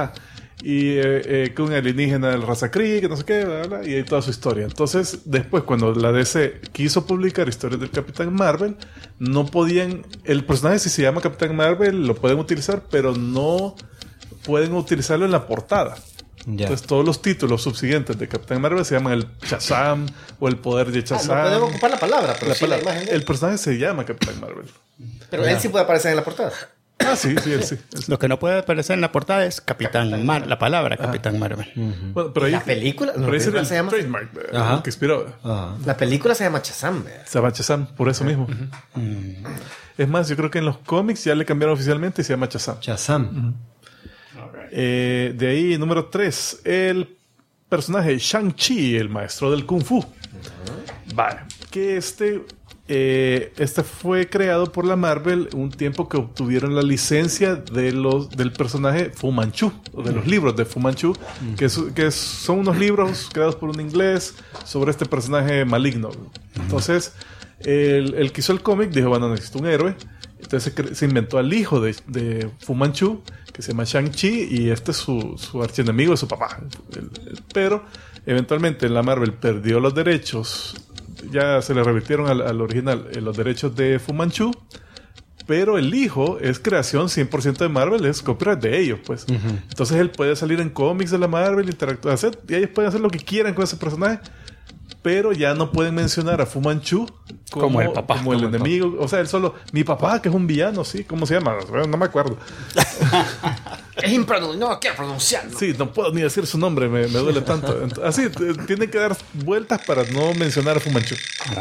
Que un alienígena de la raza Kree, que no sé qué, bla, bla, y ahí toda su historia. Entonces, después, cuando la DC quiso publicar historias del Capitán Marvel, no podían. El personaje, si se llama Capitán Marvel, lo pueden utilizar, pero no pueden utilizarlo en la portada. Yeah. Entonces, todos los títulos subsiguientes de Capitán Marvel se llaman el Shazam o el poder de Shazam. No pueden ocupar la palabra, pero la imagen. El personaje se llama Capitán Marvel. Pero él sí puede aparecer en la portada. Sí, él sí. Lo que no puede aparecer en la portada es Capitán Marvel, la palabra Capitán Marvel. Bueno, pero ahí, la película, pero ahí se llama trademark que inspiró. La película se llama Shazam. Se llama Shazam, por eso mismo. Es más, yo creo que en los cómics ya le cambiaron oficialmente y se llama Shazam. Shazam. De ahí, número 3, el personaje Shang-Chi, el maestro del Kung Fu. Vale, que este fue creado por la Marvel un tiempo que obtuvieron la licencia del personaje Fu Manchu, o de los libros de Fu Manchu, que son unos libros creados por un inglés sobre este personaje maligno. Entonces, el que hizo el cómic dijo, bueno, necesito un héroe. Entonces se inventó al hijo de Fu Manchu, que se llama Shang-Chi, y este es su archienemigo de su papá. Pero, eventualmente, la Marvel perdió los derechos. Ya se le revirtieron al original los derechos de Fu Manchu, pero el hijo es creación 100% de Marvel, es copyright de ellos, pues. Entonces él puede salir en cómics de la Marvel, interactuar, y ellos pueden hacer lo que quieran con ese personaje, pero ya no pueden mencionar a Fu Manchu como el papá, como el enemigo. O sea, él solo, mi papá, que es un villano, sí, ¿cómo se llama? No me acuerdo. Es no quiero pronunciarlo. Sí, no puedo ni decir su nombre, me duele tanto. Así, tienen que dar vueltas para no mencionar a Fu Manchu.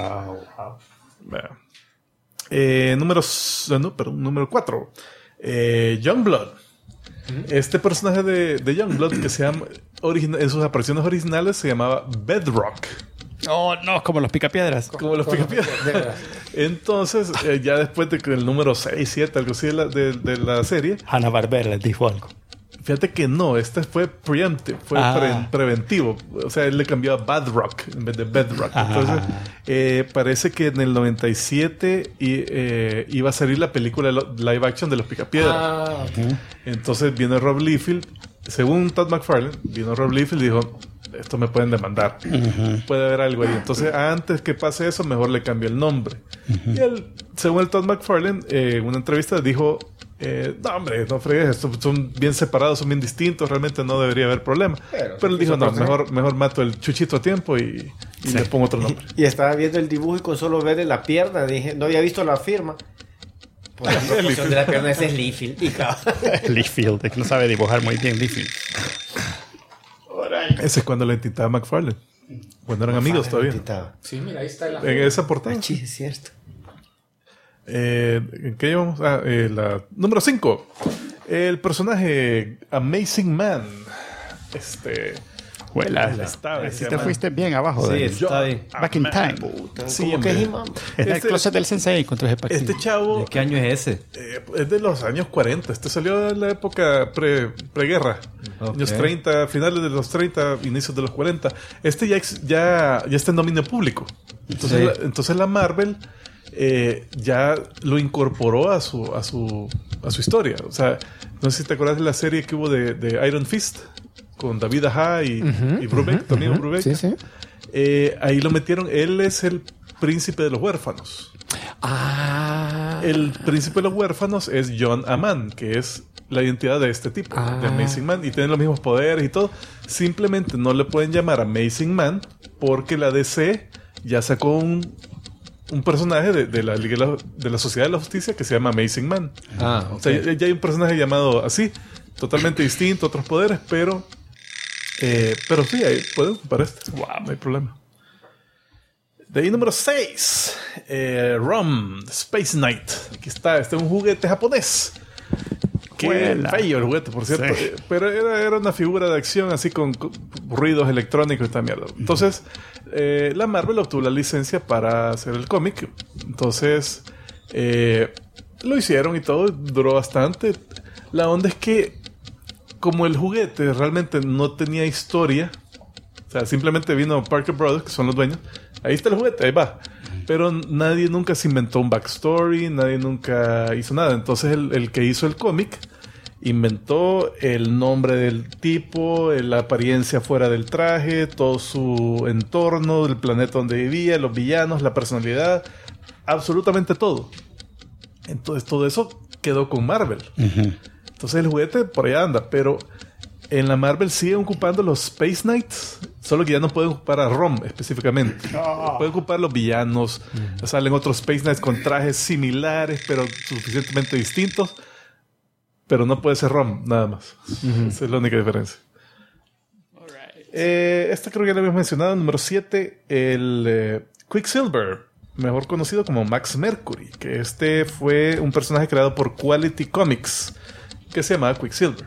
Número 4. Youngblood. Este personaje de Youngblood, que se llama en sus apariciones originales se llamaba Bedrock. Oh, no, como los picapiedras. Como los picapiedras. Entonces, ya después de que el número 6, 7, algo así de la serie, Hanna-Barbera les dijo algo. Fíjate que no, este fue preemptive, fue preventivo. O sea, él le cambió a Badrock en vez de Bedrock. Entonces, parece que en el 97 iba a salir la película live action de los picapiedras. Entonces viene Rob Liefeld, según Todd McFarlane, vino Rob Liefeld y dijo, esto me pueden demandar. Puede haber algo ahí. Entonces, antes que pase eso, mejor le cambio el nombre. Y él, según el Todd McFarlane, en una entrevista dijo, no, hombre, no fregues, estos son bien separados, son bien distintos, realmente no debería haber problema. Pero él dijo, no, mejor mato el chuchito a tiempo y le pongo otro nombre. Y estaba viendo el dibujo y con solo ver la pierna, dije, no había visto la firma. Pues la proporción de la pierna es Liefeld. Liefeld, es que no sabe dibujar muy bien Liefeld. Ese es cuando le entintaba a McFarlane. Cuando eran amigos todavía. Sí, mira, ahí está en esa portada. Sí, es cierto. ¿En qué llevamos? La número 5. El personaje Amazing Man. Si te fuiste bien abajo. Sí, está bien. Back in Time. Sí, es el closet del Sensei contra ese paquín. Este chavo... ¿De qué año es ese? Es de los años 40. Este salió en la época preguerra. Años 30, finales de los 30, inicios de los 40. Este ya está en dominio público. Entonces la Marvel... ya lo incorporó a su historia. O sea, no sé si te acuerdas de la serie que hubo de Iron Fist con David Aja y Brubeck, también Brubeck. Sí. Ahí lo metieron. Él es el príncipe de los huérfanos. El príncipe de los huérfanos es John Aman, que es la identidad de este tipo, de Amazing Man, y tiene los mismos poderes y todo. Simplemente no le pueden llamar Amazing Man porque la DC ya sacó un personaje de la Liga de la Sociedad de la Justicia que se llama Amazing Man. Okay. O sea, ya hay un personaje llamado así, totalmente distinto, otros poderes, pero sí, ahí pueden ocupar este. Wow, no hay problema. De ahí número 6, ROM, Space Knight. Aquí está, este es un juguete japonés Qué bello el juguete, por cierto. Sí. Pero era una figura de acción así con ruidos electrónicos y esta mierda. Entonces, la Marvel obtuvo la licencia para hacer el cómic. Entonces, lo hicieron y todo. Duró bastante. La onda es que, como el juguete realmente no tenía historia, o sea, simplemente vino Parker Brothers, que son los dueños. Ahí está el juguete, ahí va. Pero nadie nunca se inventó un backstory, nadie nunca hizo nada. Entonces el que hizo el cómic inventó el nombre del tipo, la apariencia fuera del traje, todo su entorno, el planeta donde vivía, los villanos, la personalidad, absolutamente todo. Entonces todo eso quedó con Marvel. Uh-huh. Entonces el juguete por allá anda, pero en la Marvel siguen ocupando los Space Knights, solo que ya no pueden ocupar a Rom específicamente. Pueden ocupar los villanos. Salen otros Space Knights con trajes similares, pero suficientemente distintos. Pero no puede ser Rom, nada más. Esa es la única diferencia. Esta creo que ya la habíamos mencionado. Número 7, el Quicksilver, mejor conocido como Max Mercury, que este fue un personaje creado por Quality Comics, que se llamaba Quicksilver.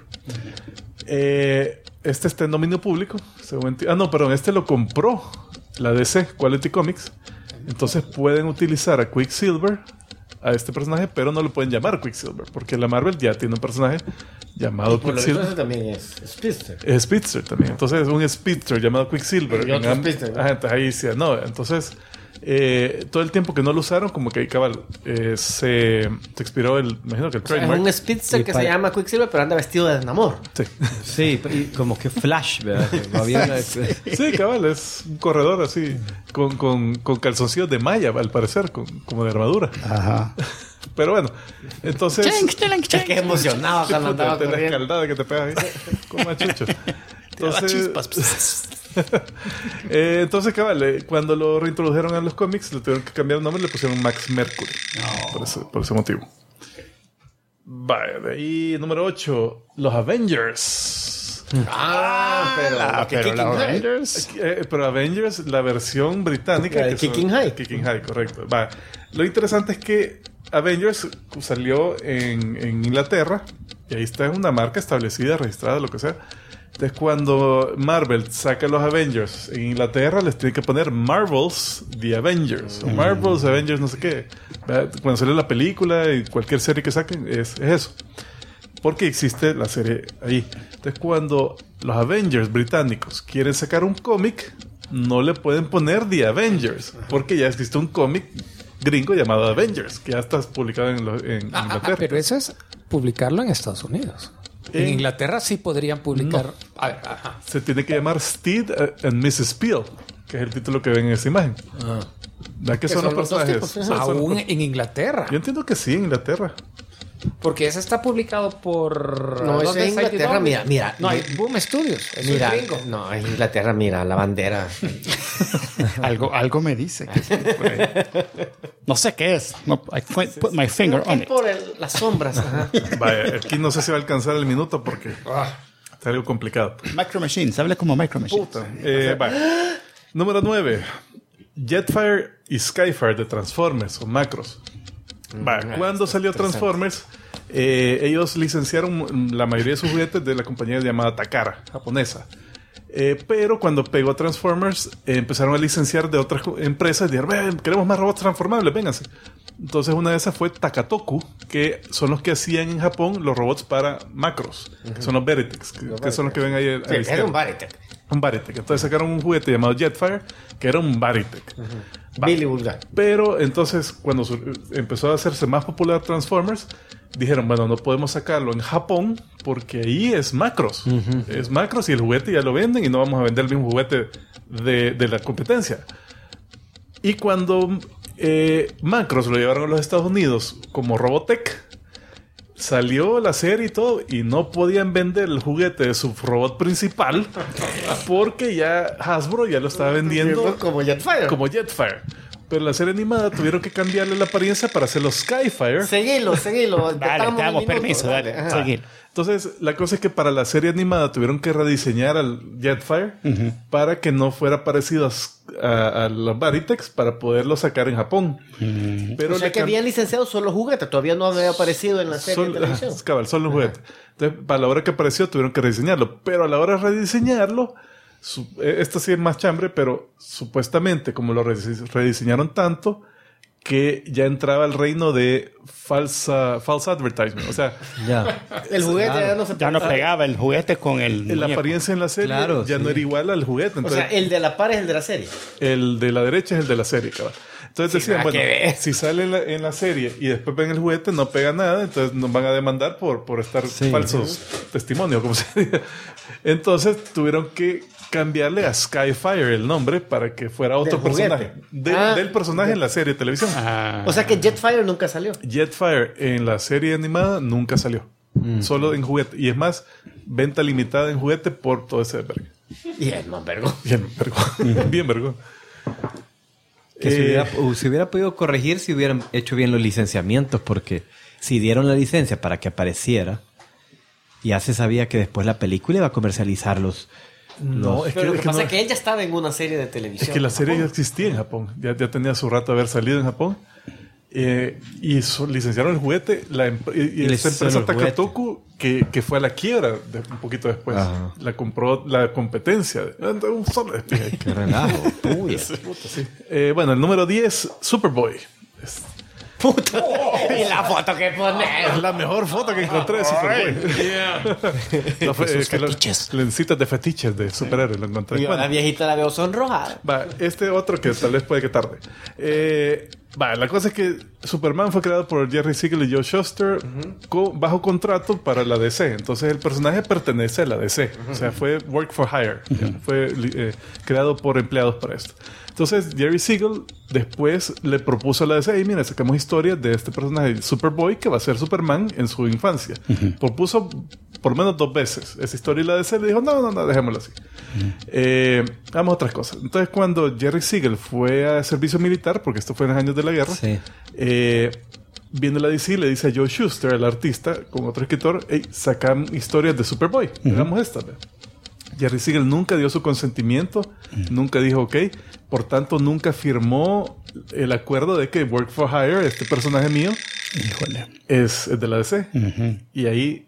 Este está en dominio público. Este lo compró la DC, Quality Comics. Entonces pueden utilizar a Quicksilver, a este personaje, pero no lo pueden llamar Quicksilver, porque la Marvel ya tiene un personaje llamado Quicksilver. Entonces también es Speedster. Es Speedster también. Entonces es un Speedster llamado Quicksilver. Y otro Speedster, ¿no? Entonces ahí sí, no. Entonces todo el tiempo que no lo usaron, como que cabal, se expiró imagino que el trademark. Es un Speedster que se llama Quicksilver, pero anda vestido de Namor. Sí. Sí, y como que Flash, ¿verdad? Sí, cabal, es un corredor así, con calzoncillos de malla, al parecer, como de armadura. Ajá. Pero bueno, entonces... Es que emocionado cuando andaba corriendo. La escaldada que te pegas ahí, como machucho. Entonces... entonces, cabal, cuando lo reintrodujeron a los cómics, le tuvieron que cambiar el nombre y le pusieron Max Mercury. Por ese motivo. Vale, de ahí número 8, los Avengers. Pero los Avengers. Pero Avengers, la versión británica. De Kicking High. Kicking High, correcto. Va. Lo interesante es que Avengers salió en Inglaterra y ahí está una marca establecida, registrada, lo que sea. Entonces, cuando Marvel saca los Avengers en Inglaterra, les tiene que poner Marvel's The Avengers. O Marvel's Avengers, no sé qué. Cuando sale la película y cualquier serie que saquen, es eso. Porque existe la serie ahí. Entonces, cuando los Avengers británicos quieren sacar un cómic, no le pueden poner The Avengers. Porque ya existe un cómic gringo llamado Avengers, que ya está publicado en Inglaterra. Pero eso es publicarlo en Estados Unidos. En Inglaterra sí podrían publicar. No. A ver, se tiene que llamar Steed and Mrs. Peel, que es el título que ven en esa imagen. ¿Verdad que son los personajes? Aún en Inglaterra. Yo entiendo que sí, en Inglaterra. Porque ese está publicado por... No, es en Inglaterra, mira. No, hay Boom Studios. Mira, no, en Inglaterra, mira, la bandera. algo me dice. No sé qué es. No, I put my finger on it. Por las sombras. Vaya, aquí no sé si va a alcanzar el minuto porque está algo complicado. Micro Machines, hable como Micro Machines. Número 9. Jetfire y Skyfire de Transformers o Macros. Cuando salió Transformers, ellos licenciaron la mayoría de sus juguetes de la compañía llamada Takara, japonesa. Pero cuando pegó Transformers, empezaron a licenciar de otras empresas y dijeron, queremos más robots transformables, vénganse. Entonces una de esas fue Takatoku, que son los que hacían en Japón los robots para Macros, que son los Veritech, que son los que ven ahí a la izquierda. Era un Veritech. Un Veritech. Entonces sacaron un juguete llamado Jetfire, que era un Veritech. Billy Vulgar. Pero entonces, cuando empezó a hacerse más popular Transformers, dijeron, bueno, no podemos sacarlo en Japón porque ahí es Macros. Es Macros y el juguete ya lo venden y no vamos a vender el mismo juguete de la competencia. Y cuando Macros lo llevaron a los Estados Unidos como Robotech, salió la serie y todo y no podían vender el juguete de su robot principal porque ya Hasbro ya lo estaba vendiendo como Jetfire. Pero la serie animada tuvieron que cambiarle la apariencia para hacerlo Skyfire. Seguilo. Dale, te damos permiso, dale. Seguilo. Entonces, la cosa es que para la serie animada tuvieron que rediseñar al Jetfire para que no fuera parecido a los Baritex para poderlo sacar en Japón. Pero o sea que habían licenciado solo juguetes, todavía no había aparecido en la serie de televisión. Cabal, solo un juguete. Entonces, para la hora que apareció tuvieron que rediseñarlo, pero a la hora de rediseñarlo, esto sí es más chambre, pero supuestamente como lo rediseñaron tanto que ya entraba el reino de false advertisement. O sea, el juguete ya no pegaba el juguete con la apariencia en la serie ya no era igual al juguete. Entonces, o sea, el de la par es el de la serie. El de la derecha es el de la serie, cabrón. Entonces decían, bueno, si sale en la serie y después ven el juguete, no pega nada, entonces nos van a demandar por estar falsos testimonios, como se dice. Entonces tuvieron que cambiarle a Skyfire el nombre para que fuera otro personaje. Del personaje en la serie de televisión. O sea que Jetfire nunca salió. Jetfire en la serie animada nunca salió. Solo en juguete. Y es más, venta limitada en juguete por todo ese verga. Bien, man, vergo. Bien, vergo. Que se hubiera podido corregir si hubieran hecho bien los licenciamientos, porque si dieron la licencia para que apareciera, ya se sabía que después la película iba a comercializar los... No, es que lo que pasa es que él ya estaba en una serie de televisión. Es que la serie ya existía en Japón. Ya tenía su rato de haber salido en Japón. Y licenciaron el juguete. Y esa empresa Takatoku, que fue a la quiebra un poquito después. La compró la competencia. Un solo despide. Qué relajo. Bueno, el número 10, Superboy. Puta. Y la foto que pone. Es la mejor foto que encontré de Superboy. Es que lencitas de fetiches de superhéroes lo encontré. Y la viejita la veo sonrojada. Este otro que tal vez puede que tarde. La cosa es que Superman fue creado por Jerry Siegel y Joe Shuster bajo contrato para la DC. Entonces el personaje pertenece a la DC. O sea, fue work for hire. Fue creado por empleados para esto. Entonces Jerry Siegel después le propuso a la DC, mira, sacamos historias de este personaje Superboy que va a ser Superman en su infancia. Propuso por lo menos 2 veces esa historia y la DC le dijo, no, dejémoslo así. Hagamos otras cosas. Entonces cuando Jerry Siegel fue a servicio militar, porque esto fue en los años de la guerra, viene la DC y le dice a Joe Shuster, el artista, con otro escritor, sacan historias de Superboy. Hagamos esta. Jerry Siegel nunca dio su consentimiento, nunca dijo ok, por tanto nunca firmó el acuerdo de que Work for Hire, este personaje mío, es de la DC. Y ahí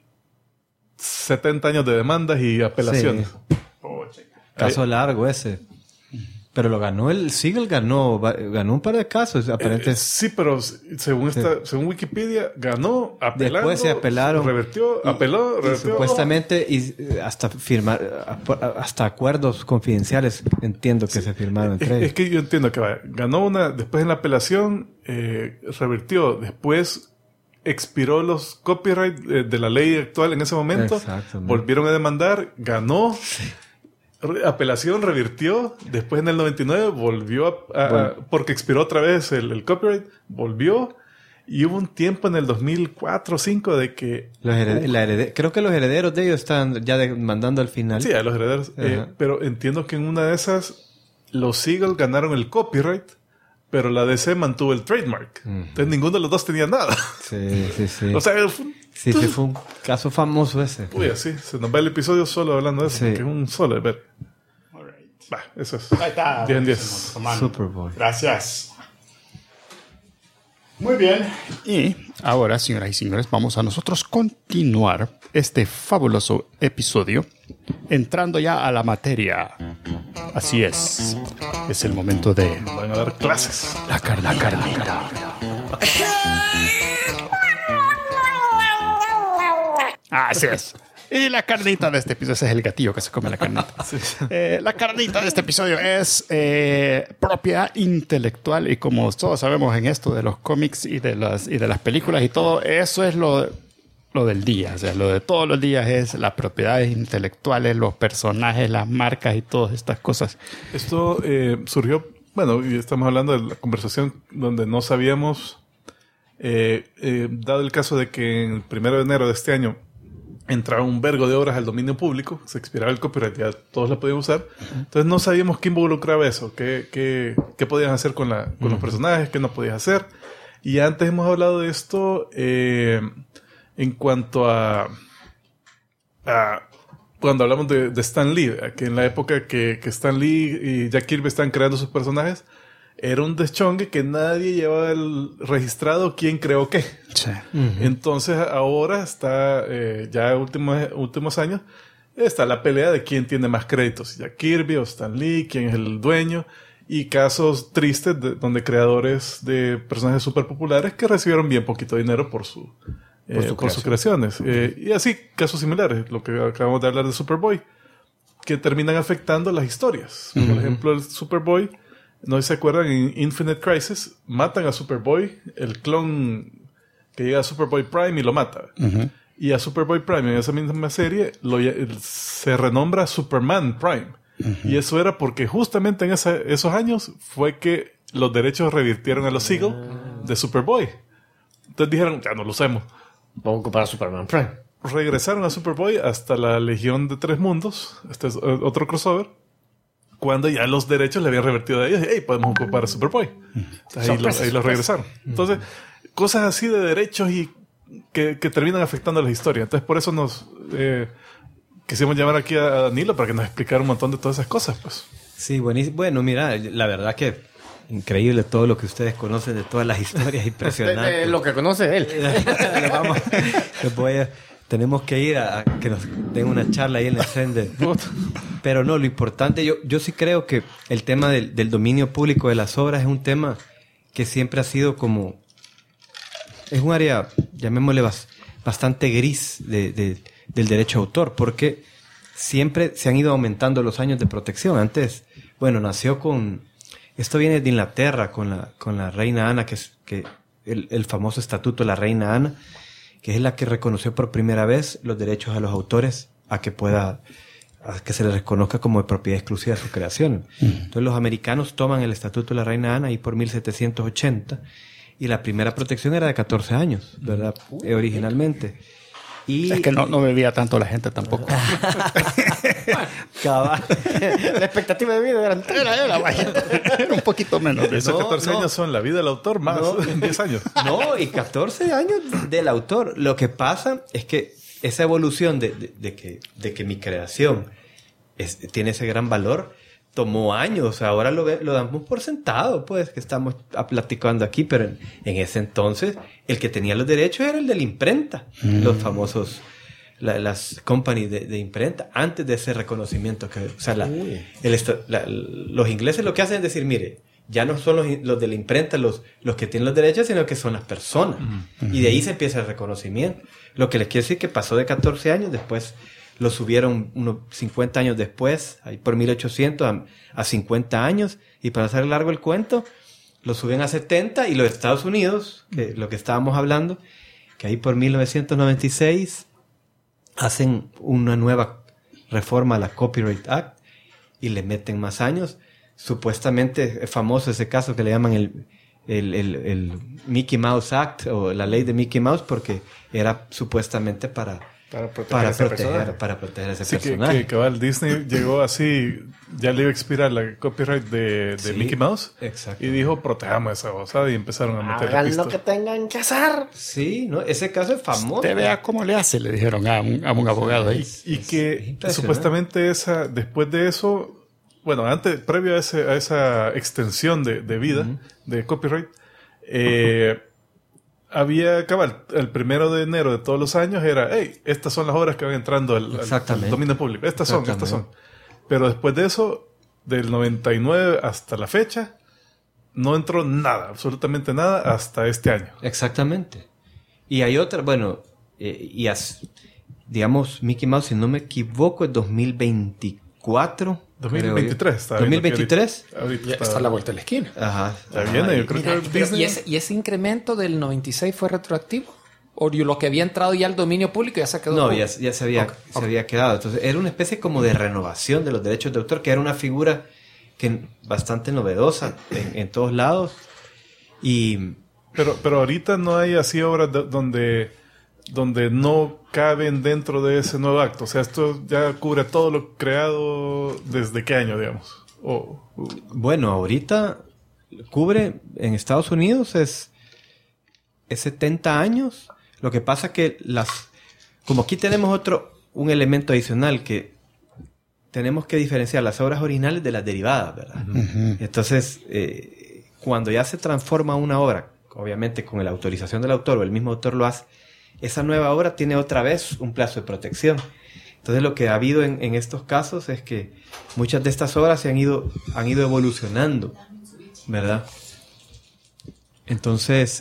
70 años de demandas y apelaciones. Caso largo ese. Pero lo ganó Siegel, ganó un par de casos aparentemente. Sí, pero según Wikipedia, ganó, apelando. Después se apelaron. Apeló. Supuestamente, y hasta firmar, hasta acuerdos confidenciales, entiendo que se firmaron entre ellos. Es que yo entiendo que ganó después en la apelación, revirtió, después expiró los copyright de la ley actual en ese momento. Volvieron a demandar, ganó. Apelación, revirtió, después en el 99 volvió porque expiró otra vez el copyright, volvió y hubo un tiempo en el 2004 o 2005 de que creo que los herederos de ellos están ya demandando al final. Sí, a los herederos, pero entiendo que en una de esas los Siegel ganaron el copyright, pero la DC mantuvo el trademark. Entonces ninguno de los dos tenía nada. Sí. O sea, sí, fue un caso famoso ese. Uy, así, se nos va el episodio solo hablando de eso, que es un solo de ver. Eso es. Ahí está. 10 en 10. Superboy. Gracias. Muy bien. Y ahora, señoras y señores, vamos a nosotros continuar este fabuloso episodio entrando ya a la materia. Así es. Es el momento de... Van a dar clases. La carne. Así es. Y la carnita de este episodio, ese es el gatillo que se come la carnita. La carnita de este episodio es propiedad intelectual, y como todos sabemos en esto de los cómics y de las películas y todo, eso es lo del día. O sea, lo de todos los días es las propiedades intelectuales, los personajes, las marcas y todas estas cosas. Esto surgió, y estamos hablando de la conversación donde no sabíamos, dado el caso de que el 1 de enero de este año entraba un vergo de obras al dominio público, se expiraba el copyright, ya todos la podían usar. Entonces no sabíamos qué involucraba eso, qué podías hacer con los personajes, qué no podías hacer. Y antes hemos hablado de esto en cuanto a cuando hablamos de Stan Lee, que en la época que Stan Lee y Jack Kirby están creando sus personajes, era un deschongue que nadie llevaba el registrado quién creó qué. Sí. Entonces ahora está, ya últimos años, está la pelea de quién tiene más créditos, Jack Kirby o Stan Lee, quién es el dueño, y casos tristes donde creadores de personajes súper populares que recibieron bien poquito dinero por sus creaciones. Y así, casos similares, lo que acabamos de hablar de Superboy, que terminan afectando las historias. Por ejemplo, el Superboy, no sé si se acuerdan, en Infinite Crisis, matan a Superboy, el clon que llega a Superboy Prime y lo mata. Y a Superboy Prime en esa misma serie se renombra Superman Prime. Y eso era porque justamente en esos años fue que los derechos revirtieron a los Eagle de Superboy. Entonces dijeron, ya no lo usemos. Vamos a ocupar a Superman Prime. Regresaron a Superboy hasta la Legión de Tres Mundos. Este es otro crossover. Cuando ya los derechos le habían revertido a ellos. Hey, podemos ocupar a Superboy. Ahí los regresaron. Entonces, cosas así de derechos y que terminan afectando la historia. Entonces, por eso nos quisimos llamar aquí a Danilo para que nos explicara un montón de todas esas cosas. Pues. Sí, buenísimo. Bueno, mira, la verdad que increíble todo lo que ustedes conocen de todas las historias, impresionante. Lo que conoce él. Tenemos que ir a que nos den una charla ahí en el Sender. Pero no, lo importante, yo sí creo que el tema del dominio público de las obras es un tema que siempre ha sido como... Es un área, llamémosle bastante gris del derecho a autor, porque siempre se han ido aumentando los años de protección. Antes, bueno, nació con... Esto viene de Inglaterra, con la reina Ana, que el famoso estatuto de la reina Ana, que es la que reconoció por primera vez los derechos a los autores a que se les reconozca como de propiedad exclusiva su creación. Entonces los americanos toman el estatuto de la reina Ana ahí por 1780 y la primera protección era de 14 años, ¿verdad? Originalmente. Y es que no bebía tanto la gente tampoco. La expectativa de vida era un poquito menos. Esos 14 años son la vida del autor más 10 años. No, y 14 años del autor. Lo que pasa es que esa evolución de que mi creación tiene ese gran valor tomó años. Ahora lo damos por sentado, pues, que estamos platicando aquí, pero en ese entonces el que tenía los derechos era el de la imprenta. Los famosos, las companies de imprenta, antes de ese reconocimiento. Los ingleses lo que hacen es decir, mire, ya no son los de la imprenta los que tienen los derechos, sino que son las personas. Y de ahí se empieza el reconocimiento. Lo que les quiero decir que pasó de 14 años, después lo subieron unos 50 años después, ahí por 1800 a 50 años, y para hacer largo el cuento, lo suben a 70, y los Estados Unidos, que lo que estábamos hablando, que ahí por 1996 hacen una nueva reforma a la Copyright Act y le meten más años. Supuestamente es famoso ese caso que le llaman el Mickey Mouse Act, o la ley de Mickey Mouse, porque era supuestamente para proteger a ese personaje. Que cabal, Disney llegó así, ya le iba a expirar la copyright de Mickey Mouse. Exacto. Y dijo, protejamos esa cosa, y empezaron a meter la hagan pista. lo que tengan que hacer. Sí, ¿no? Ese caso es famoso. Usted vea cómo le hace, le dijeron a un abogado ahí. Y que supuestamente después de eso, bueno, previo a esa extensión de vida de copyright, había, cabal, el 1 de enero de todos los años era, hey, estas son las obras que van entrando al dominio público. Estas son. Pero después de eso, del 99 hasta la fecha, no entró nada, absolutamente nada, hasta este año. Exactamente. Y hay otra, bueno, digamos, Mickey Mouse, si no me equivoco, es 2024. 2023 está. 2023. Ahorita está a la vuelta de la esquina. Ajá. Ya viene, yo creo que Disney... ¿Y ese incremento del 96 fue retroactivo? ¿O lo que había entrado ya al dominio público ya se quedó? No, ya se había quedado. Entonces, era una especie como de renovación de los derechos de autor, que era una figura bastante novedosa en todos lados. Pero ahorita no hay así obras donde no caben dentro de ese nuevo acto. O sea, esto ya cubre todo lo creado desde qué año, digamos. Bueno, ahorita cubre en Estados Unidos es 70 años. Lo que pasa que como aquí tenemos un elemento adicional que tenemos que diferenciar las obras originales de las derivadas, ¿verdad? Uh-huh. Entonces, cuando ya se transforma una obra, obviamente con la autorización del autor o el mismo autor lo hace, esa nueva obra tiene otra vez un plazo de protección. Entonces, lo que ha habido en estos casos es que muchas de estas obras han ido evolucionando, ¿verdad? Entonces,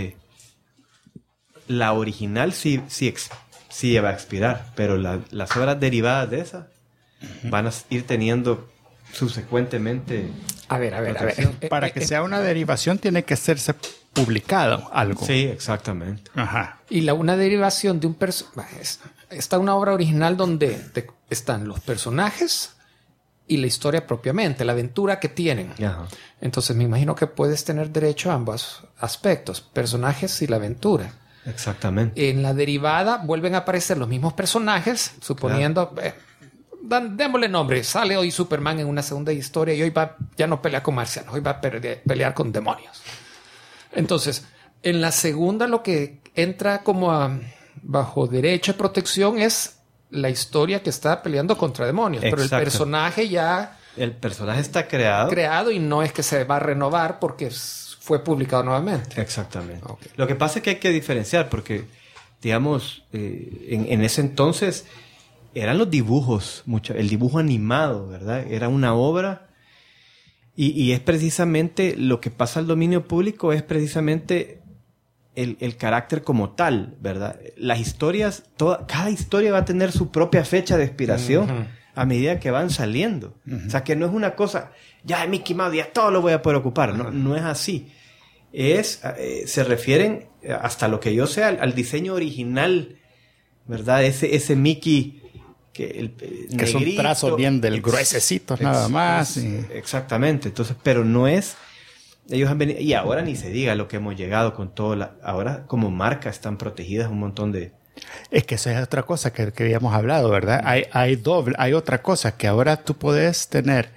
la original sí va a expirar, pero las obras derivadas de esa van a ir teniendo subsecuentemente... A ver. Para que sea una derivación tiene que hacerse publicado algo. Sí, exactamente. Ajá. Y una derivación de un personaje... Está una obra original donde están los personajes y la historia propiamente, la aventura que tienen. Ajá. Entonces me imagino que puedes tener derecho a ambos aspectos, personajes y la aventura. Exactamente. En la derivada vuelven a aparecer los mismos personajes, suponiendo... Claro. Démosle nombre. Sale hoy Superman en una segunda historia y hoy ya no pelea con marcianos, hoy va a pelear con demonios. Entonces, en la segunda lo que entra como bajo derecho de protección es la historia que está peleando contra demonios. Exacto. Pero el personaje ya... El personaje está creado. Y no es que se va a renovar porque fue publicado nuevamente. Exactamente. Okay. Lo que pasa es que hay que diferenciar porque, digamos, en ese entonces eran los dibujos, el dibujo animado, ¿verdad? Era una obra y es precisamente lo que pasa al dominio público, es precisamente el carácter como tal, ¿verdad? Las historias, cada historia va a tener su propia fecha de expiración. Uh-huh. A medida que van saliendo. Uh-huh. O sea, que no es una cosa, ya Mickey Mouse, ya todo lo voy a poder ocupar. Uh-huh. No es así. Se refieren, hasta lo que yo sé, al diseño original, ¿verdad? Ese Mickey que es un trazo bien del gruesecito, nada más. Exactamente. Entonces, pero no es... Ellos han venido... Y ahora ni se diga lo que hemos llegado con todo. Ahora, como marca, están protegidas un montón de... Es que esa es otra cosa que habíamos hablado, ¿verdad? Hay otra cosa que ahora tú puedes tener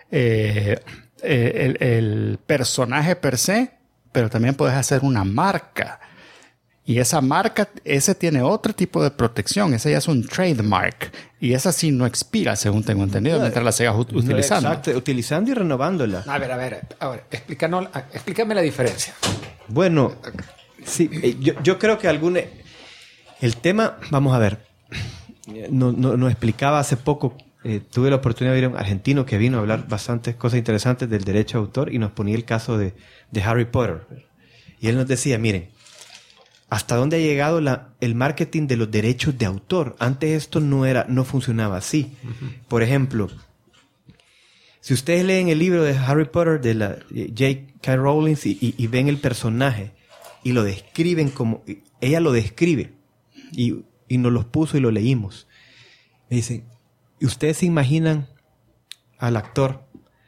el personaje per se, pero también puedes hacer una marca. Y esa marca, ese tiene otro tipo de protección. Ese ya es un trademark. Y esa sí no expira, según tengo entendido, mientras la sigas utilizando. Exacto, utilizando y renovándola. A ver, explícame la diferencia. Bueno, sí, yo creo que el tema, vamos a ver, nos explicaba hace poco, tuve la oportunidad de ver a un argentino que vino a hablar bastantes cosas interesantes del derecho de autor y nos ponía el caso de Harry Potter. Y él nos decía, miren, ¿hasta dónde ha llegado el marketing de los derechos de autor? Antes esto no funcionaba así. Uh-huh. Por ejemplo, si ustedes leen el libro de Harry Potter de la J.K. Rowling y ven el personaje y lo describen como... Ella lo describe. Y nos los puso y lo leímos. Me dicen, ¿y ustedes se imaginan al actor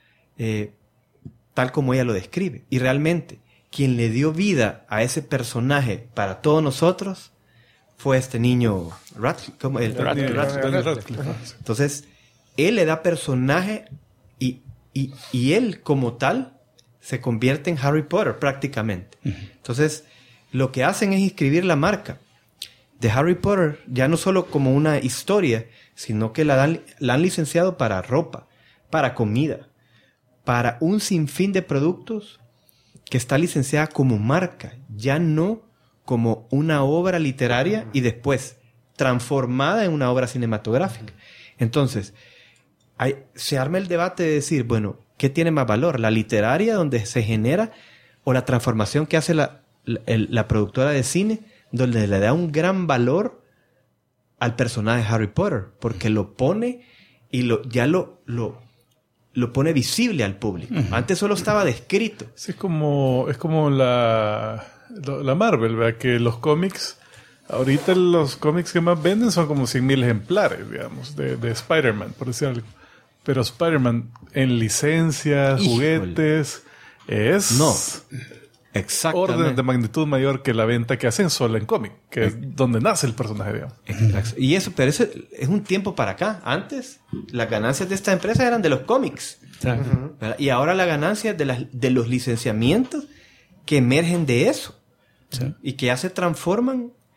tal como ella lo describe? Y realmente, quien le dio vida a ese personaje para todos nosotros fue este niño Radcliffe. Entonces, él le da personaje y él como tal se convierte en Harry Potter prácticamente. Uh-huh. Entonces, lo que hacen es inscribir la marca de Harry Potter, ya no solo como una historia, sino que la han licenciado para ropa, para comida, para un sinfín de productos que está licenciada como marca, ya no como una obra literaria y después transformada en una obra cinematográfica. Entonces, se arma el debate de decir, bueno, ¿qué tiene más valor? ¿La literaria donde se genera o la transformación que hace la productora de cine, donde le da un gran valor al personaje de Harry Potter, porque lo pone y ya lo pone visible al público? Uh-huh. Antes solo estaba descrito. Sí, es como la Marvel, ¿verdad? Que los cómics, ahorita los cómics que más venden son como 100,000 ejemplares, digamos, de Spider-Man, por decir algo. Pero Spider-Man en licencias, juguetes, es... No. Exactamente. Órdenes de magnitud mayor que la venta que hacen solo en cómic, que es donde nace el personaje, digamos. Exacto. Y eso es un tiempo para acá. Antes, las ganancias de esta empresa eran de los cómics. Uh-huh. Y ahora la ganancia de los licenciamientos que emergen de eso. Sí. Y que ya se transforman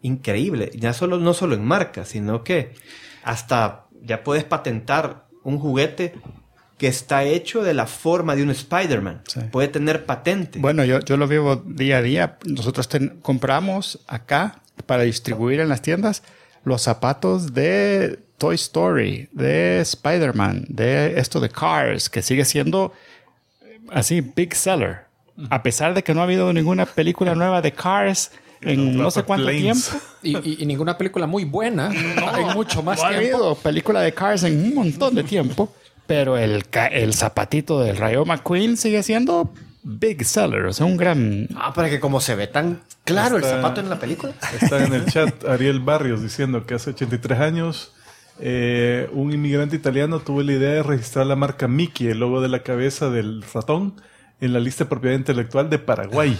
increíble. Ya no solo en marcas, sino que hasta ya puedes patentar un juguete que está hecho de la forma de un Spider-Man. Sí. Puede tener patente. Bueno, yo lo vivo día a día. Nosotros compramos acá para distribuir en las tiendas los zapatos de Toy Story, de Spider-Man, de esto de Cars, que sigue siendo así big seller. A pesar de que no ha habido ninguna película nueva de Cars en no sé cuánto tiempo. Y ninguna película muy buena. No, en mucho más tiempo. No ha habido película de Cars en un montón de tiempo. Pero el zapatito del Rayo McQueen sigue siendo big seller. O sea, un gran... para que como se ve tan claro el zapato en la película. Está en el chat Ariel Barrios diciendo que hace 83 años un inmigrante italiano tuvo la idea de registrar la marca Mickey, el logo de la cabeza del ratón, en la lista de propiedad intelectual de Paraguay.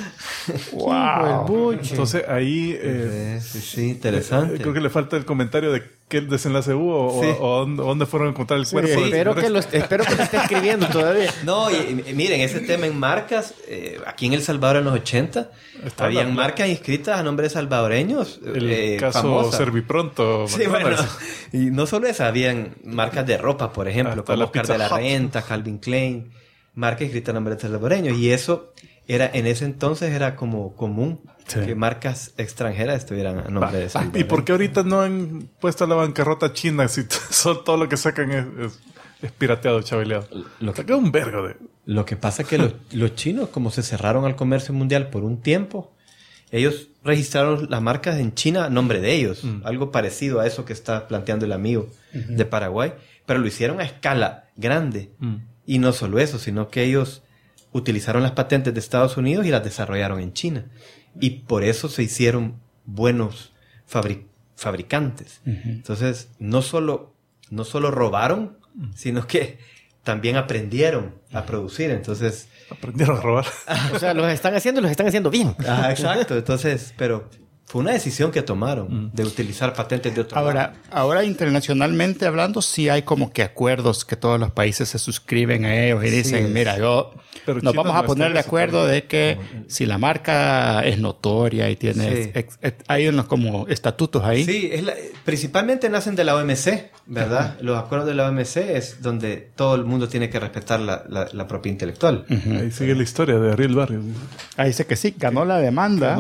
¡Wow! Entonces ahí... sí, interesante. Creo que le falta el comentario de qué desenlace hubo o dónde fueron a encontrar el cuerpo. Sí, espero que lo esté escribiendo todavía. No, y miren, ese tema en marcas, aquí en El Salvador en los 80, habían marcas inscritas a nombre de salvadoreños. El caso famosas. Servipronto. Sí, bueno, y no solo eso, habían marcas de ropa, por ejemplo, como Oscar de la Renta, Calvin Klein, marcas inscritas a nombre de salvadoreños. Y eso en ese entonces era como común. Sí. Que marcas extranjeras estuvieran a nombre de Salvador. ¿Y por qué ahorita no han puesto a la bancarrota china si todo lo que sacan es pirateado, chaveleado? Saca un vergo de... Lo que pasa es que los chinos, como se cerraron al comercio mundial por un tiempo, ellos registraron las marcas en China a nombre de ellos. Algo parecido a eso que está planteando el amigo de Paraguay. Pero lo hicieron a escala grande. Y no solo eso, sino que ellos utilizaron las patentes de Estados Unidos y las desarrollaron en China. Y por eso se hicieron buenos fabricantes. Entonces, no solo robaron, sino que también aprendieron a producir. Entonces, aprendieron a robar. O sea, los están haciendo bien. Exacto. Entonces, pero fue una decisión que tomaron de utilizar patentes de otro lado. Ahora internacionalmente hablando, sí hay como que acuerdos que todos los países se suscriben a ellos y dicen, mira, nos vamos a poner de acuerdo de que si la marca es notoria y tiene... hay unos como estatutos ahí. Sí, principalmente nacen de la OMC, ¿verdad? Los acuerdos de la OMC es donde todo el mundo tiene que respetar la propiedad intelectual. Ahí sigue la historia de Ariel Barrios. Ahí dice que sí, ganó la demanda.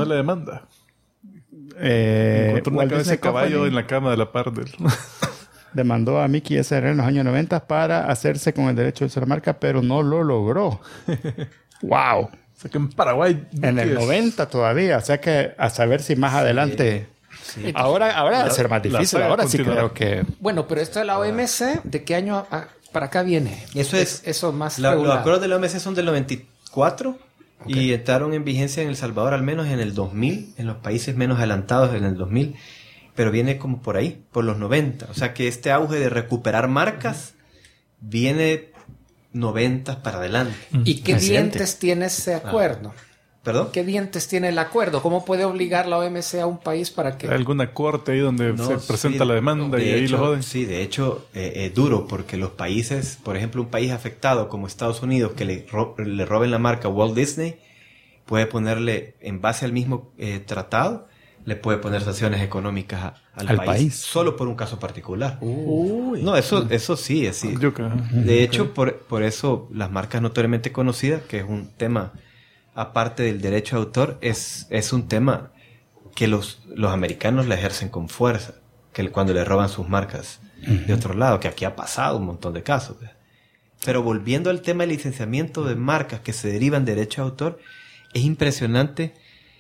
Encontró una cabeza de caballo en la cama de la par del... Demandó a Mickey SR en los años 90 para hacerse con el derecho de usar la marca, pero no lo logró. ¡Wow! O sea que en Paraguay... En el 90 todavía. O sea que a saber si más adelante... Sí. Ahora va a ser más difícil. Ahora sí creo que... Bueno, pero esto de la OMC, ¿de qué año para acá viene? Eso más regular. Los acuerdos de la OMC son del 94... Okay. Y entraron en vigencia en El Salvador al menos en el 2000, en los países menos adelantados en el 2000, pero viene como por ahí, por los 90. O sea que este auge de recuperar marcas viene 90 para adelante. ¿Y qué dientes tiene ese acuerdo? ¿Perdón? ¿Qué dientes tiene el acuerdo? ¿Cómo puede obligar la OMC a un país para que...? ¿Hay alguna corte ahí donde se presenta la demanda y ahí lo joden? Sí, de hecho, es duro porque los países, por ejemplo, un país afectado como Estados Unidos que le roben la marca Walt Disney, puede ponerle, en base al mismo tratado, le puede poner sanciones económicas al país solo por un caso particular. Uy. No, eso sí, es sí. De hecho, por eso las marcas notoriamente conocidas, que es un tema... aparte del derecho de autor, es un tema que los americanos la ejercen con fuerza, que cuando le roban sus marcas de otro lado, que aquí ha pasado un montón de casos. Pero volviendo al tema del licenciamiento de marcas que se derivan de derecho de autor, es impresionante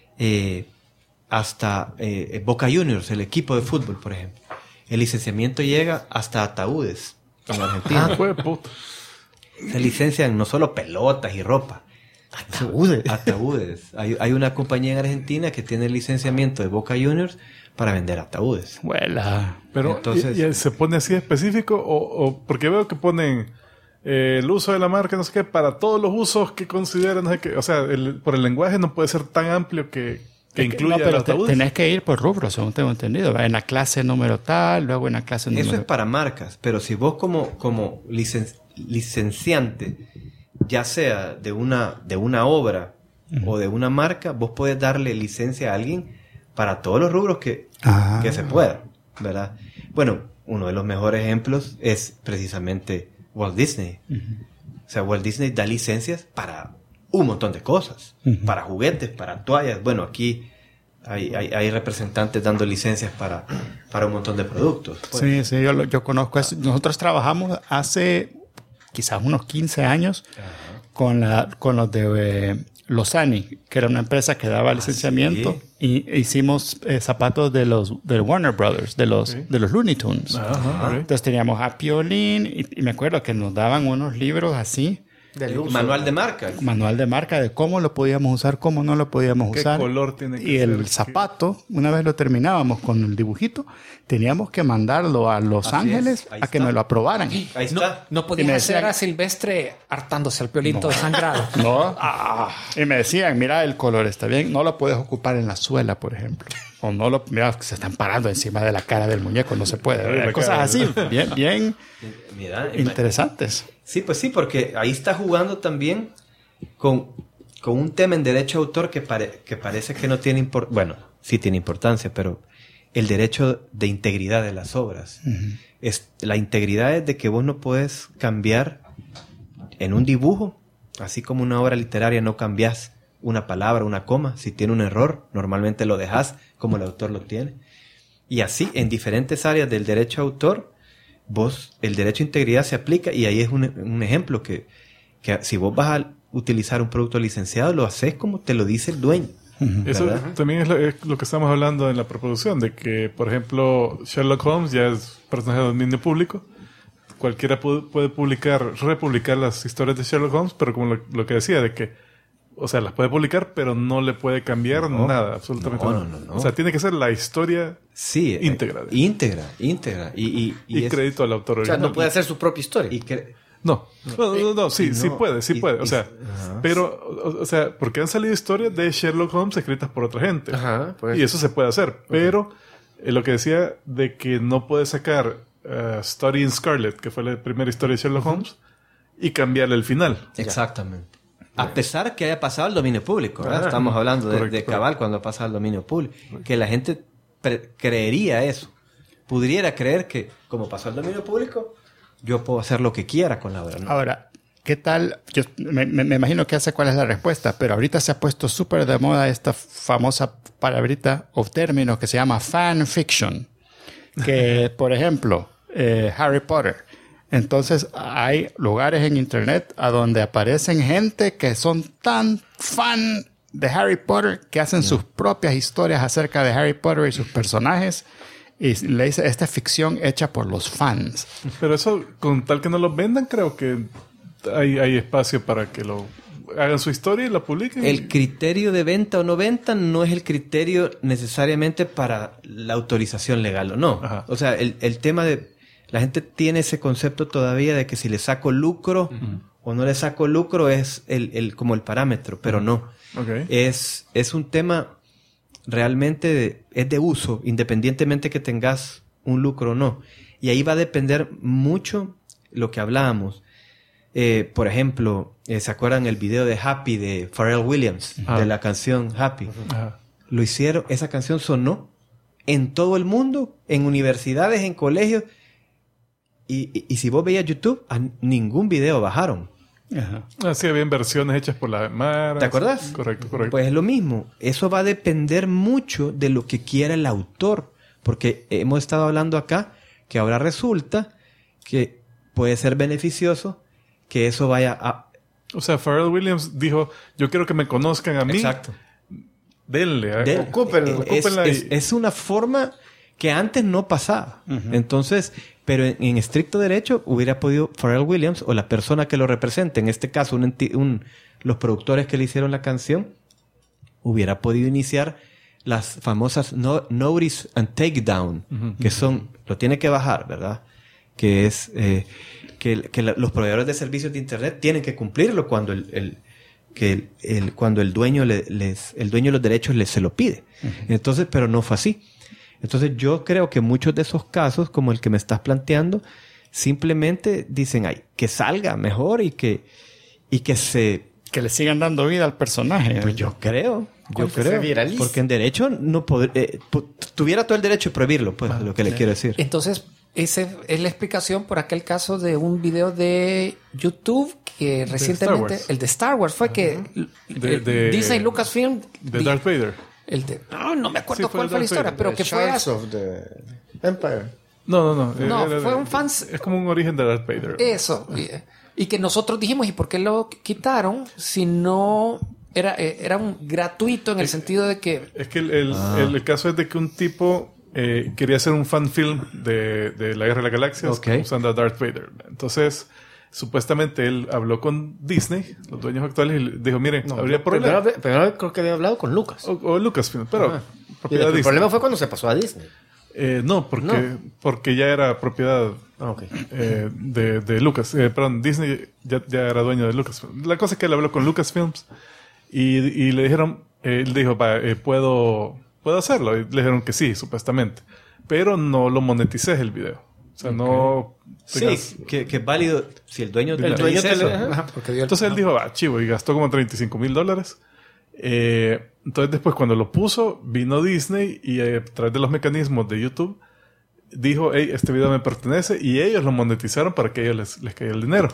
hasta Boca Juniors, el equipo de fútbol, por ejemplo. El licenciamiento llega hasta ataúdes en Argentina. Se licencian no solo pelotas y ropa, Ataúdes. Hay una compañía en Argentina que tiene el licenciamiento de Boca Juniors para vender ataúdes. Pero entonces, ¿y se pone así específico? O porque veo que ponen el uso de la marca, no sé qué, para todos los usos que consideran, no sé qué. O sea, por el lenguaje no puede ser tan amplio que incluya pero los ataúdes. Tenés que ir por rubro, según tengo entendido. En la clase número tal, luego en la clase número... Eso es para marcas, pero si vos como licenciante, ya sea de una obra o de una marca, vos podés darle licencia a alguien para todos los rubros que se pueda, ¿verdad? Bueno, uno de los mejores ejemplos es precisamente Walt Disney. O sea, Walt Disney da licencias para un montón de cosas. Para juguetes, para toallas. Bueno, aquí hay representantes dando licencias para un montón de productos. Pues. Sí, yo conozco eso. Nosotros trabajamos hace quizás unos 15 años con los de Lozani, que era una empresa que daba licenciamiento, y hicimos zapatos de Warner Brothers, de los Looney Tunes. Entonces teníamos a Piolín y me acuerdo que nos daban unos libros así. Manual de marca. Manual de marca de cómo lo podíamos usar, cómo no lo podíamos usar. ¿Qué color tiene que ser? Y el zapato, una vez lo terminábamos con el dibujito, teníamos que mandarlo a Los Ángeles a que nos lo aprobaran. Ahí está. No podías hacer a Silvestre hartándose al Piolín todo sangrado. No. Y me decían, mira, el color está bien, no lo puedes ocupar en la suela, por ejemplo. O no lo... Mira, se están parando encima de la cara del muñeco, no se puede. Cosas así, bien interesantes. Sí, pues sí, porque ahí está jugando también con un tema en derecho de autor que parece que no tiene importancia. Bueno, sí tiene importancia, pero el derecho de integridad de las obras. La integridad es de que vos no puedes cambiar en un dibujo, así como una obra literaria no cambias una palabra, una coma. Si tiene un error, normalmente lo dejas como el autor lo tiene. Y así, en diferentes áreas del derecho de autor, el derecho de integridad se aplica, y ahí es un ejemplo que si vos vas a utilizar un producto licenciado, lo haces como te lo dice el dueño. Eso también es lo que estamos hablando en la preproducción, de que, por ejemplo, Sherlock Holmes ya es personaje de dominio público. Cualquiera puede republicar las historias de Sherlock Holmes, pero como lo que decía, de que, o sea, las puede publicar, pero no le puede cambiar nada, absolutamente nada. No. O sea, tiene que ser la historia íntegra. Íntegra. Y crédito al autor original. O sea, no puede hacer su propia historia. No, sí puede. O sea, pero, o sea, porque han salido historias de Sherlock Holmes escritas por otra gente. Y eso se puede hacer. Pero lo que decía de que no puede sacar Study in Scarlet, que fue la primera historia de Sherlock Holmes, y cambiarle el final. Exactamente. A pesar que haya pasado al dominio público, ¿verdad? Estamos hablando de cabal cuando pasa al dominio público. Que la gente creería eso. Pudiera creer que, como pasó al dominio público, yo puedo hacer lo que quiera con la obra, ¿no? Ahora, ¿qué tal? Yo me imagino que hace cuál es la respuesta, pero ahorita se ha puesto súper de moda esta famosa palabrita o término que se llama fan fiction. Que, por ejemplo, Harry Potter. Entonces, hay lugares en internet a donde aparecen gente que son tan fan de Harry Potter que hacen sus propias historias acerca de Harry Potter y sus personajes. Y le dice, esta es ficción hecha por los fans. Pero eso, con tal que no lo vendan, creo que hay espacio para que lo hagan su historia y la publiquen. El criterio de venta o no venta no es el criterio necesariamente para la autorización legal o no. O sea, el tema de... La gente tiene ese concepto todavía de que si le saco lucro o no le saco lucro es como el parámetro, pero no. Es un tema realmente es de uso, independientemente que tengas un lucro o no. Y ahí va a depender mucho lo que hablábamos. Por ejemplo, ¿se acuerdan el video de Happy de Pharrell Williams? De la canción Happy. Lo hicieron, esa canción sonó en todo el mundo, en universidades, en colegios. Y si vos veías YouTube, a ningún video bajaron. Sí, habían versiones hechas por la Mara. ¿Te acuerdas? Correcto. Pues es lo mismo. Eso va a depender mucho de lo que quiera el autor. Porque hemos estado hablando acá que ahora resulta que puede ser beneficioso que eso vaya a... O sea, Pharrell Williams dijo, yo quiero que me conozcan a mí. Exacto. Denle. Ocúpenla. Es una forma que antes no pasaba. Entonces... Pero en estricto derecho hubiera podido Pharrell Williams o la persona que lo represente, en este caso los productores que le hicieron la canción, hubiera podido iniciar las famosas Notice and Takedown, que son, lo tiene que bajar, ¿verdad? Que es los proveedores de servicios de internet tienen que cumplirlo cuando cuando el dueño el dueño de los derechos se lo pide. Entonces, pero no fue así. Entonces yo creo que muchos de esos casos, como el que me estás planteando, simplemente dicen, ay, que salga mejor y que Que le sigan dando vida al personaje. Pues yo creo. Porque en derecho no tuviera todo el derecho de prohibirlo, pues, lo que le quiero decir. Entonces, esa es la explicación por aquel caso de un video de YouTube que recientemente, el de Star Wars, fue que Disney Lucasfilm... De Darth Vader. No me acuerdo cuál fue la historia, pero que fue... of the Empire. No. Fue un fans... Es como un origen de Darth Vader. Eso. Y que nosotros dijimos, ¿y por qué lo quitaron si no... Era un gratuito en el sentido de que... Es que el caso es de que un tipo quería hacer un fan film de la Guerra de las Galaxias usando a Darth Vader. Entonces, supuestamente él habló con Disney, los dueños actuales, y dijo, miren, habría problema. Primero creo que había hablado con Lucas. O Lucasfilm, pero propiedad de Disney. El problema fue cuando se pasó a Disney. Porque ya era propiedad de Lucas. Perdón, Disney ya era dueño de Lucasfilm. La cosa es que él habló con Lucasfilms y le dijeron, él dijo, puedo hacerlo. Y le dijeron que sí, supuestamente. Pero no lo monetices el video. O sea, no... Sí, que es válido si el dueño te dice eso. Entonces él dijo, chivo, y gastó como $35,000. Entonces después cuando lo puso, vino Disney y a través de los mecanismos de YouTube dijo, hey, este video me pertenece, y ellos lo monetizaron para que a ellos les caiga el dinero.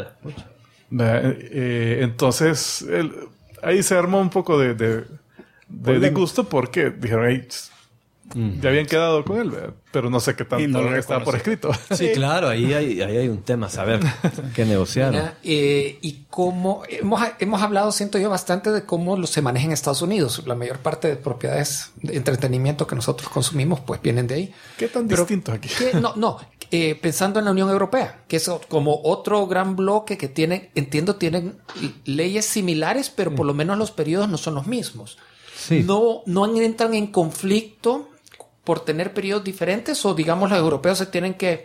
Entonces ahí se armó un poco de disgusto porque dijeron, hey, ya habían quedado con él, ¿verdad? Pero no sé qué tanto estaba por escrito. Sí, claro, ahí hay un tema, saber qué negociar. Y cómo hemos hablado, siento yo, bastante de cómo se maneja en Estados Unidos. La mayor parte de propiedades de entretenimiento que nosotros consumimos, pues vienen de ahí. ¿Qué tan distinto aquí? Pensando en la Unión Europea, que es como otro gran bloque que tienen leyes similares, pero por lo menos los periodos no son los mismos. Sí. No entran en conflicto por tener periodos diferentes, o digamos los europeos se tienen que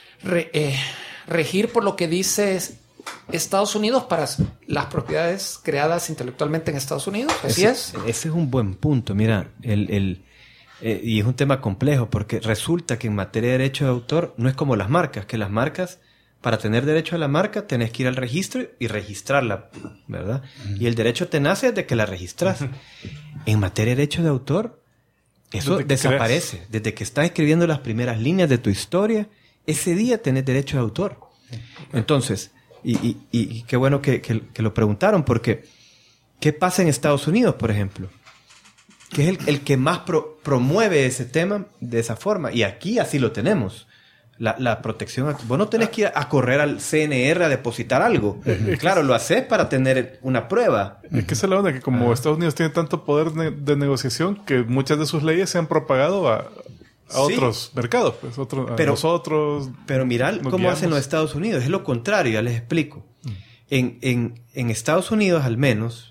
regir por lo que dice Estados Unidos para las propiedades creadas intelectualmente en Estados Unidos. Ese es un buen punto. Mira, y es un tema complejo porque resulta que en materia de derecho de autor no es como las marcas, que las marcas, para tener derecho a la marca, tenés que ir al registro y registrarla, ¿verdad? Y el derecho te nace desde que la registras. En materia de derecho de autor, eso desaparece. Desde que estás escribiendo las primeras líneas de tu historia, ese día tenés derecho de autor. Entonces, y qué bueno que lo preguntaron, porque ¿qué pasa en Estados Unidos, por ejemplo? Que es el que más promueve ese tema de esa forma. Y aquí así lo tenemos. La protección. Vos no tenés que ir a correr al CNR a depositar algo. Claro, lo haces para tener una prueba. Es que esa es la onda, que como Estados Unidos tiene tanto poder de negociación, que muchas de sus leyes se han propagado a otros mercados. Pues, nosotros. Pero mirad cómo hacen los Estados Unidos. Es lo contrario, ya les explico. En Estados Unidos, al menos,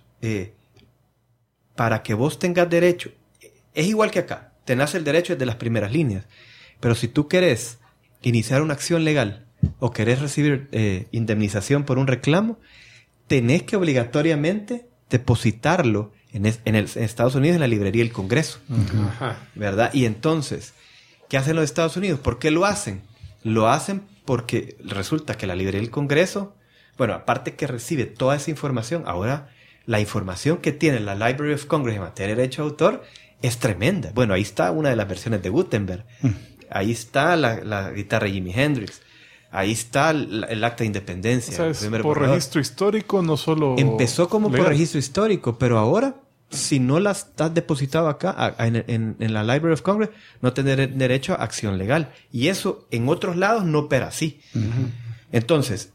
para que vos tengas derecho, es igual que acá. Te nace el derecho desde las primeras líneas. Pero si tú querés iniciar una acción legal o querés recibir indemnización por un reclamo, tenés que obligatoriamente depositarlo en Estados Unidos en la librería del Congreso. ¿Verdad? Y entonces, ¿qué hacen los Estados Unidos? ¿Por qué lo hacen? Lo hacen porque resulta que la librería del Congreso, bueno, aparte que recibe toda esa información, ahora la información que tiene la Library of Congress en materia de derecho de autor es tremenda. Bueno, ahí está una de las versiones de Gutenberg. Ahí está la guitarra de Jimi Hendrix. Ahí está el acta de independencia. O sea, es por registro histórico, no solo... Empezó como legal. Por registro histórico, pero ahora, si no las has depositado acá, en la Library of Congress, no tendrás derecho a acción legal. Y eso, en otros lados, no opera así. Entonces,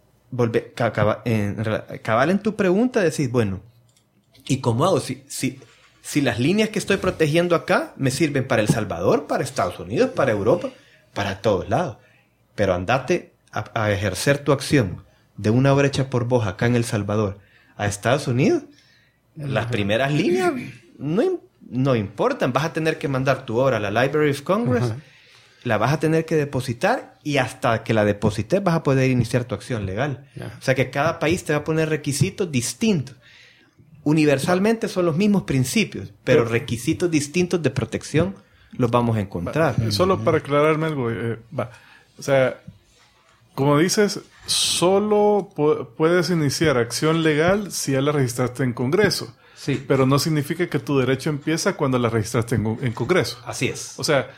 cabal en tu pregunta, decís, bueno, ¿y cómo hago? Si las líneas que estoy protegiendo acá me sirven para El Salvador, para Estados Unidos, para Europa, para todos lados. Pero andate a ejercer tu acción de una obra hecha por vos acá en El Salvador a Estados Unidos. Las primeras líneas no importan. Vas a tener que mandar tu obra a la Library of Congress, la vas a tener que depositar y hasta que la deposites vas a poder iniciar tu acción legal. O sea que cada país te va a poner requisitos distintos. Universalmente son los mismos principios, pero requisitos distintos de protección los vamos a encontrar. Solo para aclararme algo, o sea, como dices, solo puedes iniciar acción legal si ya la registraste en Congreso. Sí. Pero no significa que tu derecho empieza cuando la registraste en Congreso. Así es. O sea,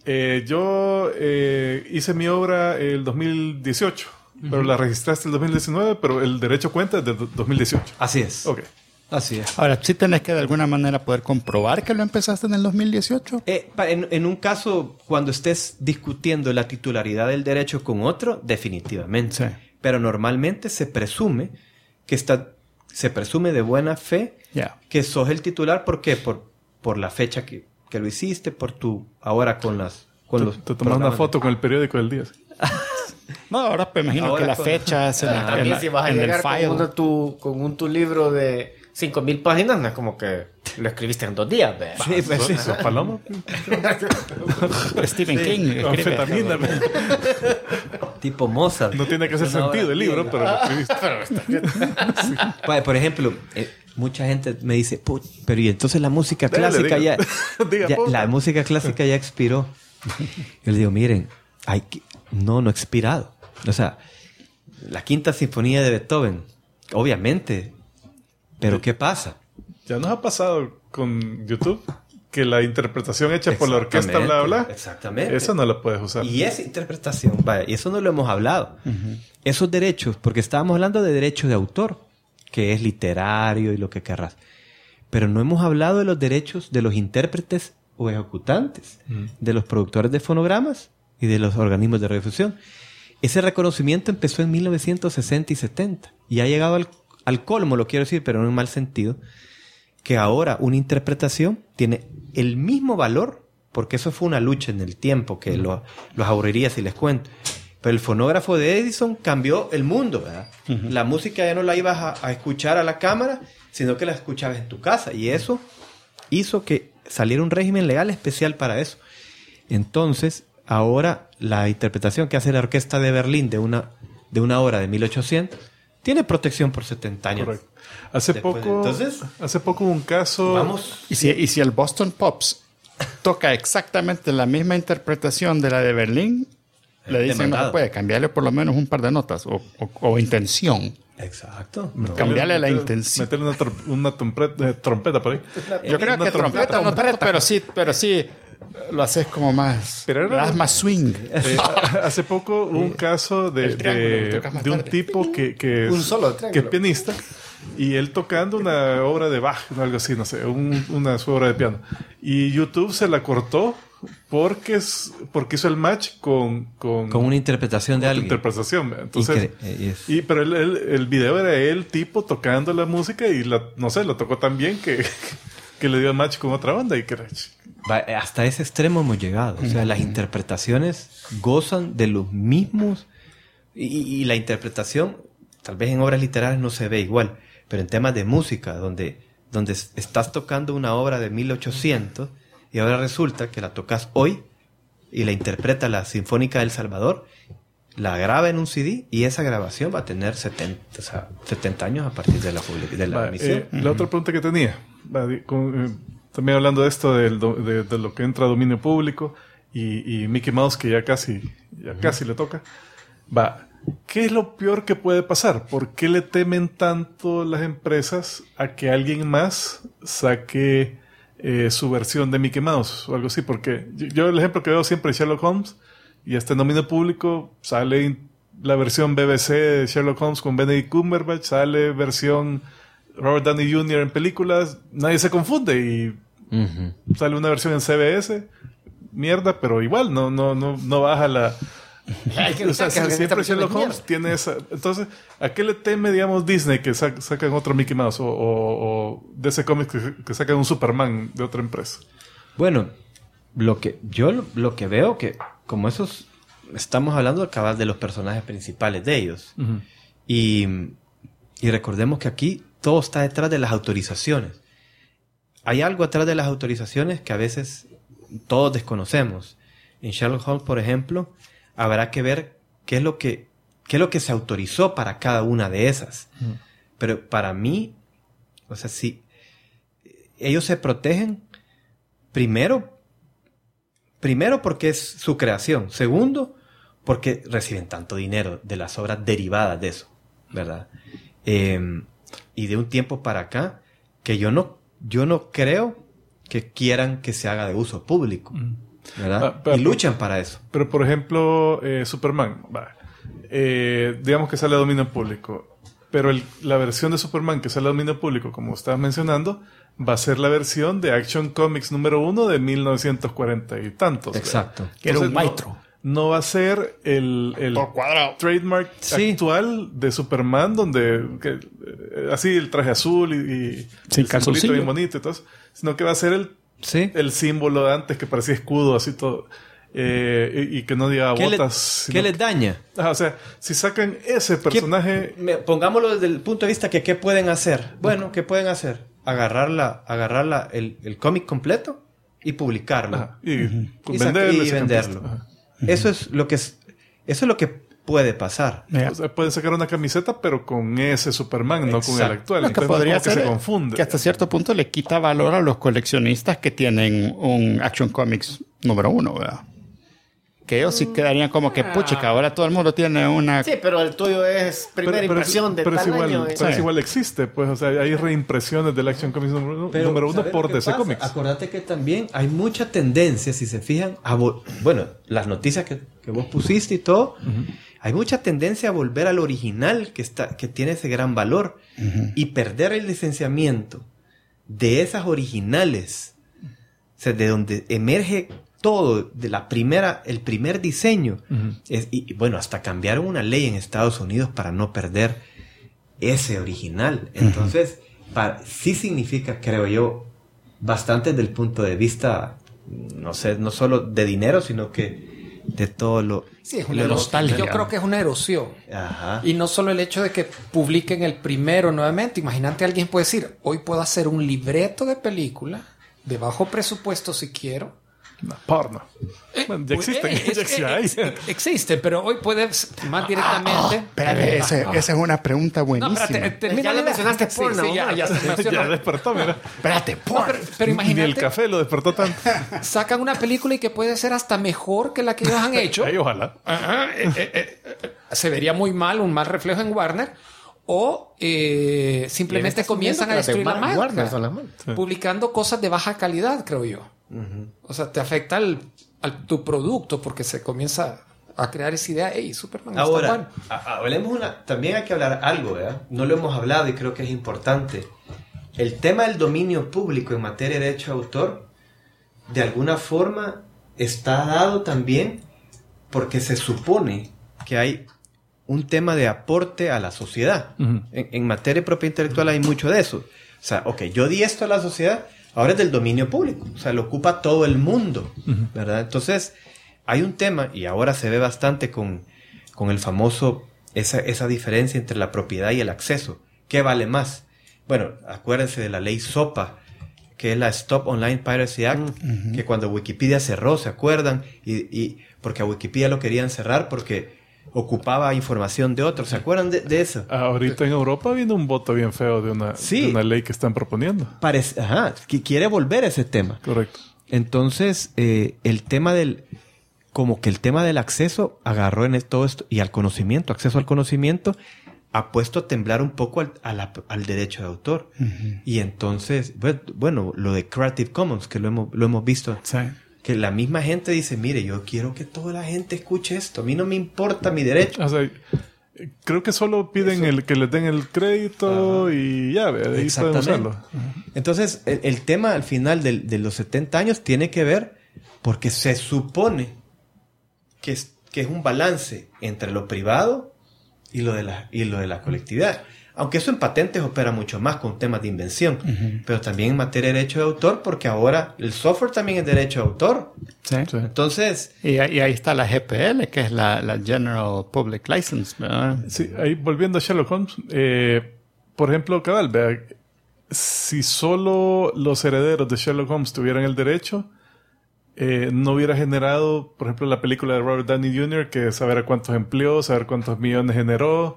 yo hice mi obra el 2018, pero la registraste el 2019, pero el derecho cuenta desde 2018. Así es. Ok. Así es. Ahora, ¿sí tenés que de alguna manera poder comprobar que lo empezaste en el 2018? En un caso, cuando estés discutiendo la titularidad del derecho con otro, definitivamente. Sí. Pero normalmente se presume se presume de buena fe que sos el titular. ¿Por qué? Por la fecha que lo hiciste, por tu... Ahora con los... Te tomas una foto con el periódico del día. No, ahora me imagino Ahora que la fecha es También si vas a llegar con tu libro de 5,000 páginas, no es como que lo escribiste en 2 días. Sí, pues sí. Paloma. Stephen King. Anfetamina. Tipo Mozart. No tiene que hacer sentido el libro, pero lo escribiste. Por ejemplo, mucha gente me dice, pero y entonces la música clásica la música clásica ya expiró. Yo le digo, miren, no ha expirado. O sea, la Quinta Sinfonía de Beethoven, obviamente. Pero ¿qué pasa? Ya nos ha pasado con YouTube que la interpretación hecha por la orquesta bla bla. Exactamente. Esa no la puedes usar. Y esa interpretación, y eso no lo hemos hablado. Esos derechos, porque estábamos hablando de derecho de autor, que es literario y lo que querrás. Pero no hemos hablado de los derechos de los intérpretes o ejecutantes, de los productores de fonogramas y de los organismos de radiodifusión. Ese reconocimiento empezó en 1960 y 70 y ha llegado al colmo, lo quiero decir, pero no en mal sentido, que ahora una interpretación tiene el mismo valor, porque eso fue una lucha en el tiempo, que los aburriría si les cuento. Pero el fonógrafo de Edison cambió el mundo, ¿verdad? La música ya no la ibas a escuchar a la cámara, sino que la escuchabas en tu casa. Y eso hizo que saliera un régimen legal especial para eso. Entonces, ahora la interpretación que hace la Orquesta de Berlín de una obra de 1800 tiene protección por 70 años. Correcto. Hace poco un caso... Vamos. ¿Y si el Boston Pops toca exactamente la misma interpretación de la de Berlín, le dicen no se puede cambiarle por lo menos un par de notas o intención? Exacto. No. Cambiarle la intención. Meterle una trompeta por ahí. Yo creo que trompeta, pero sí lo haces como más... Pero era más swing. Hace poco hubo un caso de un tipo que es pianista y él tocando una obra de Bach, algo así, no sé, su obra de piano. Y YouTube se la cortó porque hizo el match con una interpretación de alguien. Interpretación. Entonces, pero el video era él tipo tocando la música y lo tocó tan bien que le dio match con otra banda y que hasta ese extremo hemos llegado. O sea, las interpretaciones gozan de los mismos y la interpretación tal vez en obras literarias no se ve igual, pero en temas de música donde estás tocando una obra de 1800 y ahora resulta que la tocas hoy y la interpreta la Sinfónica del Salvador, la graba en un CD y esa grabación va a tener 70 años a partir de la emisión. La otra pregunta que tenía, también hablando de esto de lo que entra a dominio público y Mickey Mouse que ya casi le toca, ¿qué es lo peor que puede pasar? ¿Por qué le temen tanto las empresas a que alguien más saque su versión de Mickey Mouse o algo así? Porque yo el ejemplo que veo siempre es Sherlock Holmes y hasta en dominio público sale la versión BBC de Sherlock Holmes con Benedict Cumberbatch, sale versión Robert Downey Jr. en películas, nadie se confunde y sale una versión en CBS, mierda, pero igual no baja la... siempre Sherlock Holmes tiene esa... Entonces, ¿a qué le teme, digamos, Disney que sacan otro Mickey Mouse o DC Comics que sacan un Superman de otra empresa? Bueno, lo que veo que como esos estamos hablando de los personajes principales de ellos y recordemos que aquí todo está detrás de las autorizaciones. Hay algo atrás de las autorizaciones que a veces todos desconocemos. En Sherlock Holmes, por ejemplo, habrá que ver qué es lo que se autorizó para cada una de esas. Pero para mí, o sea, si ellos se protegen, primero porque es su creación. Segundo, porque reciben tanto dinero de las obras derivadas de eso, ¿verdad? Y de un tiempo para acá, que yo no creo que quieran que se haga de uso público, ¿verdad? Y luchan para eso. Pero, por ejemplo, Superman, digamos que sale a dominio público, pero la versión de Superman que sale a dominio público, como estabas mencionando, va a ser la versión de Action Comics número 1 de 1940 y tantos. Exacto. Que era un maestro. No va a ser el trademark actual de Superman, donde así el traje azul y sin el simbolito bien bonito y todo eso, sino que va a ser el símbolo de antes que parecía escudo, así todo. Y que no diga botas. ¿Qué les daña? O sea, si sacan ese personaje... Pongámoslo desde el punto de vista que ¿qué pueden hacer? Bueno, ¿qué pueden hacer? Agarrar el cómic completo y publicarlo. Y venderlo. Eso es lo que puede pasar. O sea, pueden sacar una camiseta, pero con ese Superman, no con el actual. Lo que podría ser que se confunde. Que hasta cierto punto le quita valor a los coleccionistas que tienen un Action Comics número 1, ¿verdad? Que ellos sí quedarían como que, pucha, que ahora todo el mundo tiene una... Sí, pero el tuyo es primera impresión de tal año. Pero igual existe, pues. O sea, hay reimpresiones del Action Comics número 1 por DC Comics. Acordate que también hay mucha tendencia, si se fijan, las noticias que vos pusiste y todo, hay mucha tendencia a volver al original que tiene ese gran valor y perder el licenciamiento de esas originales, o sea, de donde emerge todo, de el primer diseño. Y bueno, hasta cambiaron una ley en Estados Unidos para no perder ese original. Entonces, sí significa, creo yo, bastante desde el punto de vista, no sé, no solo de dinero, sino que de todo lo... Sí, es una nostalgia. Yo creo que es una erosión. Ajá. Y no solo el hecho de que publiquen el primero nuevamente. Imagínate, alguien puede decir, hoy puedo hacer un libreto de película de bajo presupuesto si quiero. No, porno. Bueno, ya existen. Existe, pero hoy puedes más directamente. Espérate, esa es una pregunta buenísima. No, espérate, ya le mencionaste porno. Sí, ya se mencionó. Ya despertó, mira. Espérate, porno. Pero imagínate. Ni el café lo despertó tanto. Sacan una película y que puede ser hasta mejor que la que ellos han hecho. Ay, ojalá. Se vería muy mal, un mal reflejo en Warner. O simplemente comienzan a destruir la marca. Publicando cosas de baja calidad, creo yo. O sea, te afecta tu producto porque se comienza a crear esa idea. Hey, Superman ahora, está hablemos también hay que hablar algo, ¿verdad? No lo hemos hablado y creo que es importante. El tema del dominio público en materia de derecho de autor, de alguna forma, está dado también porque se supone que hay un tema de aporte a la sociedad. En materia de propiedad intelectual hay mucho de eso. O sea, yo di esto a la sociedad, ahora es del dominio público. O sea, lo ocupa todo el mundo, ¿verdad? Entonces, hay un tema, y ahora se ve bastante con el famoso, esa diferencia entre la propiedad y el acceso. ¿Qué vale más? Bueno, acuérdense de la ley SOPA, que es la Stop Online Piracy Act, que cuando Wikipedia cerró, ¿se acuerdan? Y porque a Wikipedia lo querían cerrar porque ocupaba información de otros. ¿Se acuerdan de eso? Ahorita en Europa viene un voto bien feo de una ley que están proponiendo. Que quiere volver a ese tema. Correcto. Entonces, el tema del acceso agarró en todo esto y al conocimiento, acceso al conocimiento, ha puesto a temblar un poco al derecho de autor. Y entonces, bueno, lo de Creative Commons, que lo hemos visto. Sí. Que la misma gente dice, mire, yo quiero que toda la gente escuche esto. A mí no me importa mi derecho. O sea, creo que solo piden que les den el crédito y ya, de ahí pueden usarlo. Entonces, el tema al final de los 70 años tiene que ver porque se supone que es un balance entre lo privado y lo de la colectividad. Aunque eso en patentes opera mucho más con temas de invención, pero también en materia de derecho de autor, porque ahora el software también es derecho de autor. Sí. Entonces... Y ahí está la GPL, que es la General Public License, ¿verdad? Sí, ahí volviendo a Sherlock Holmes, por ejemplo, vea, si solo los herederos de Sherlock Holmes tuvieran el derecho, no hubiera generado, por ejemplo, la película de Robert Downey Jr., que saber a cuántos empleó, saber cuántos millones generó,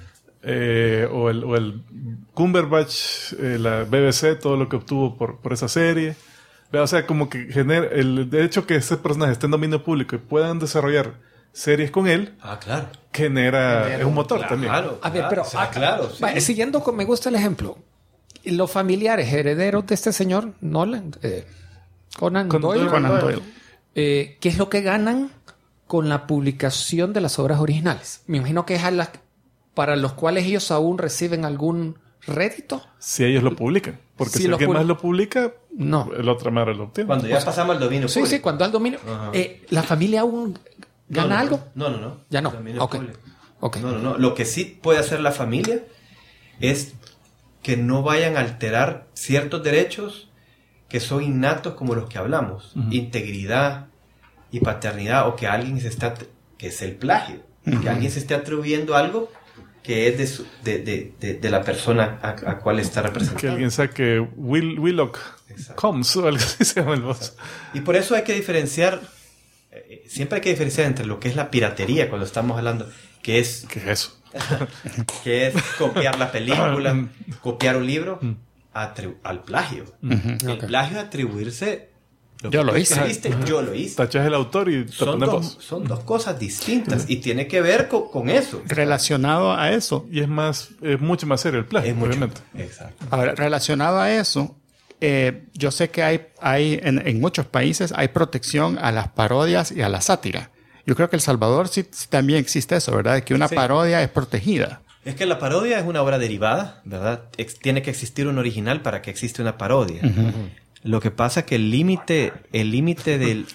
o el Cumberbatch, la BBC, todo lo que obtuvo por esa serie. O sea, como que el hecho que ese personaje esté en dominio público y puedan desarrollar series con él. Claro. Genera es un motor también. Claro. A ver, pero claro. Sí. Siguiendo con, me gusta el ejemplo. Los familiares herederos de este señor Nolan, Conan Doyle. ¿Qué es lo que ganan con la publicación de las obras originales? Me imagino que es para los cuales ellos aún reciben algún rédito. Si ellos lo publican. Porque si alguien más lo publica, no. El otra madre lo obtiene. Cuando ya pasamos al dominio público. Sí, cuando al dominio. ¿La familia aún gana algo? No. Ya no. Okay. No. Lo que sí puede hacer la familia es que no vayan a alterar ciertos derechos que son innatos como los que hablamos. Integridad y paternidad, o que alguien que es el plagio. Que alguien se esté atribuyendo algo que es de la persona a cual está representando. Que alguien saque Willock Combs o algo así se llama el boss. Y por eso hay que diferenciar, siempre hay que diferenciar entre lo que es la piratería, cuando estamos hablando, ¿Qué es eso? Que es copiar la película, copiar un libro, al plagio. El plagio es atribuirse... Yo lo hice. Yo lo hice. Tachas el autor y te ponemos. Son dos cosas distintas y tiene que ver con eso. Relacionado a eso. Y es mucho más serio el plagio, obviamente. Exacto. Ahora, relacionado a eso, yo sé que hay en muchos países hay protección a las parodias y a la sátira. Yo creo que en El Salvador sí también existe eso, ¿verdad? Que una parodia es protegida. Es que la parodia es una obra derivada, ¿verdad? Tiene que existir un original para que exista una parodia. Lo que pasa es que el límite del...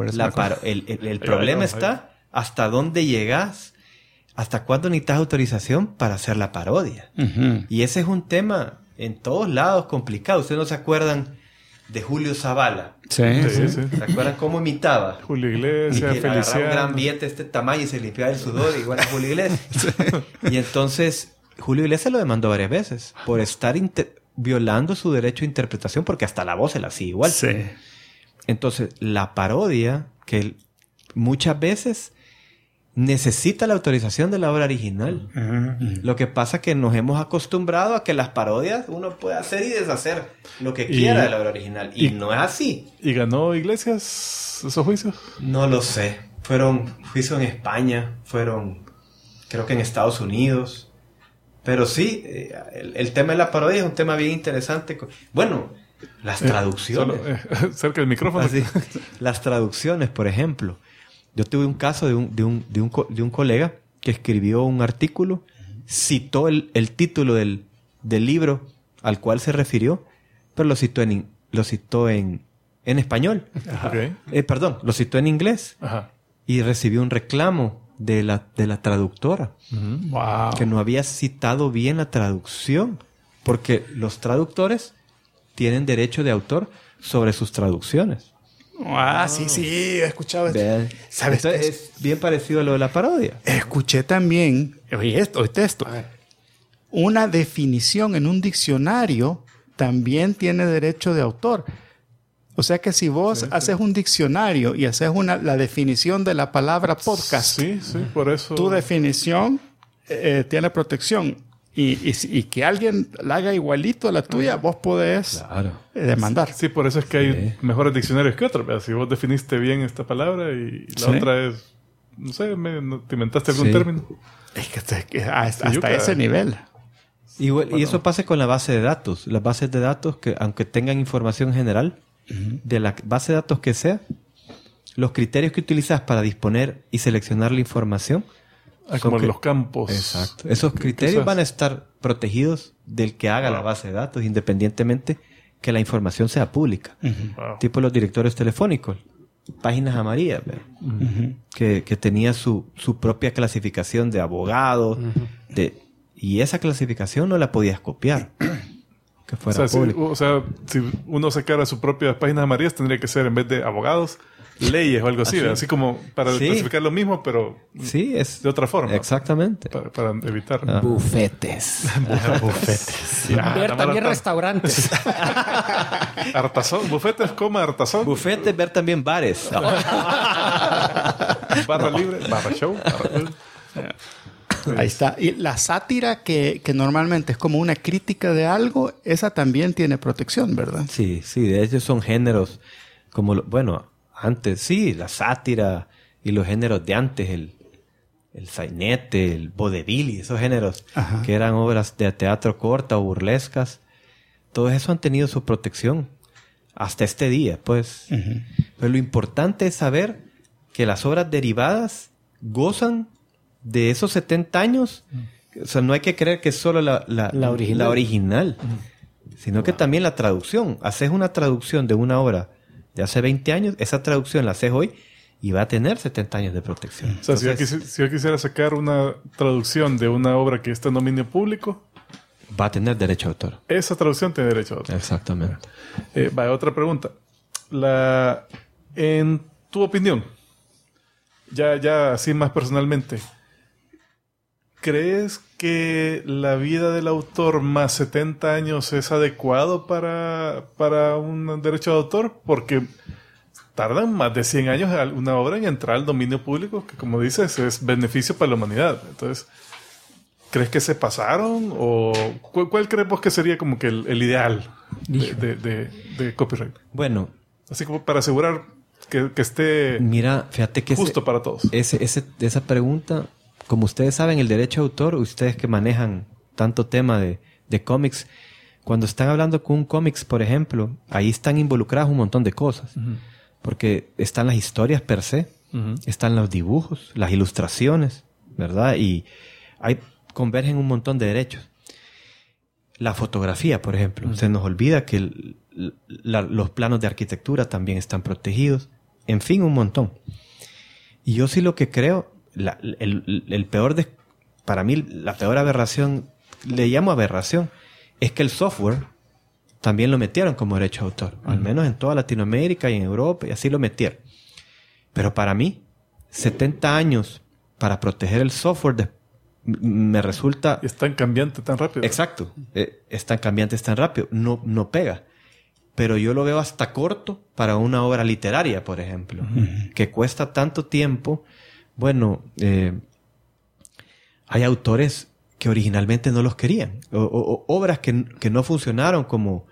el problema está hasta dónde llegas, hasta cuándo necesitas autorización para hacer la parodia. Y ese es un tema en todos lados complicado. ¿Ustedes no se acuerdan de Julio Zavala? Sí. ¿Se acuerdan cómo imitaba? Julio Iglesias, Feliciano. Agarraba un gran billete de este tamaño y se limpiaba el sudor igual a Julio Iglesias. Y entonces Julio Iglesias lo demandó varias veces por estar violando su derecho de interpretación, porque hasta la voz se la hacía igual. Sí. Entonces, la parodia, que muchas veces necesita la autorización de la obra original. Lo que pasa es que nos hemos acostumbrado a que las parodias uno puede hacer y deshacer lo que quiera de la obra original. Y no es así. ¿Y ganó Iglesias esos juicios? No lo sé. Fueron juicios en España, creo que en Estados Unidos. Pero sí, el tema de la parodia es un tema bien interesante. Bueno, las traducciones. Cerca del micrófono. Así, las traducciones, por ejemplo. Yo tuve un caso de un colega que escribió un artículo, citó el título del libro al cual se refirió, pero lo citó en español. Perdón, lo citó en inglés. Ajá. Y recibió un reclamo de la traductora. Wow. Que no había citado bien la traducción, porque los traductores tienen derecho de autor sobre sus traducciones. Sí, he escuchado esto. ¿Sabes? Entonces, es bien parecido a lo de la parodia. Escuché también, oíste esto. Una definición en un diccionario también tiene derecho de autor. O sea que si vos haces un diccionario y haces la definición de la palabra podcast, por eso tu definición tiene protección. Y que alguien la haga igualito a la tuya, vos podés demandar. Sí, por eso es que hay mejores diccionarios que otros. Si vos definiste bien esta palabra y la otra es, no sé, te inventaste algún término. Es que hasta ese nivel. Y eso pasa con la base de datos. Las bases de datos, que aunque tengan información general, de la base de datos que sea, los criterios que utilizas para disponer y seleccionar la información como los campos. Exacto. Esos criterios van a estar protegidos del que haga la base de datos, independientemente que la información sea pública. Tipo los directorios telefónicos, páginas amarillas, que tenía su propia clasificación de abogados, y esa clasificación no la podías copiar. Que fuera público. Si uno sacara sus propias páginas amarillas, tendría que ser, en vez de abogados, leyes o algo así. Así como para clasificar lo mismo, pero es de otra forma. Exactamente. Para evitar. Bufetes. Bufetes. Ver también restaurantes. Artazón. Bufetes, artazón. Bufetes, ver también bares. Barra libre, barra show. Ahí está. Y la sátira que normalmente es como una crítica de algo, esa también tiene protección, ¿verdad? Sí. De hecho son géneros como, antes, la sátira y los géneros de antes, el sainete, el vodevil, esos géneros que eran obras de teatro corta o burlescas, todo eso han tenido su protección hasta este día, pues. Pero lo importante es saber que las obras derivadas gozan de esos 70 años. O sea, no hay que creer que es solo la original, sino que también la traducción. Haces una traducción de una obra de hace 20 años, esa traducción la haces hoy y va a tener 70 años de protección. O sea, entonces, si yo quisiera sacar una traducción de una obra que está en dominio público, va a tener derecho de autor. Esa traducción tiene derecho de autor. Exactamente. Otra pregunta. En tu opinión, ya así más personalmente, ¿crees que la vida del autor más 70 años es adecuado para un derecho de autor? Porque tardan más de 100 años una obra en entrar al dominio público, que como dices, es beneficio para la humanidad. Entonces, ¿crees que se pasaron? ¿O cuál crees vos que sería como que el ideal de copyright? Bueno. Así como para asegurar que esté fíjate que justo para todos. Esa pregunta, como ustedes saben, el derecho de autor, ustedes que manejan tanto tema de cómics, cuando están hablando con un cómics, por ejemplo, ahí están involucradas un montón de cosas. Porque están las historias per se, están los dibujos, las ilustraciones, ¿verdad? Y convergen un montón de derechos. La fotografía, por ejemplo. Se nos olvida que los planos de arquitectura también están protegidos. En fin, un montón. Y yo sí lo que creo, para mí, la peor aberración, le llamo aberración, es que el software también lo metieron como derecho de autor. Al menos en toda Latinoamérica y en Europa, y así lo metieron. Pero para mí, 70 años para proteger el software me resulta... Es tan cambiante, tan rápido. Exacto. Es tan cambiante, es tan rápido. No pega. Pero yo lo veo hasta corto para una obra literaria, por ejemplo, que cuesta tanto tiempo. Bueno, hay autores que originalmente no los querían. O obras que no funcionaron como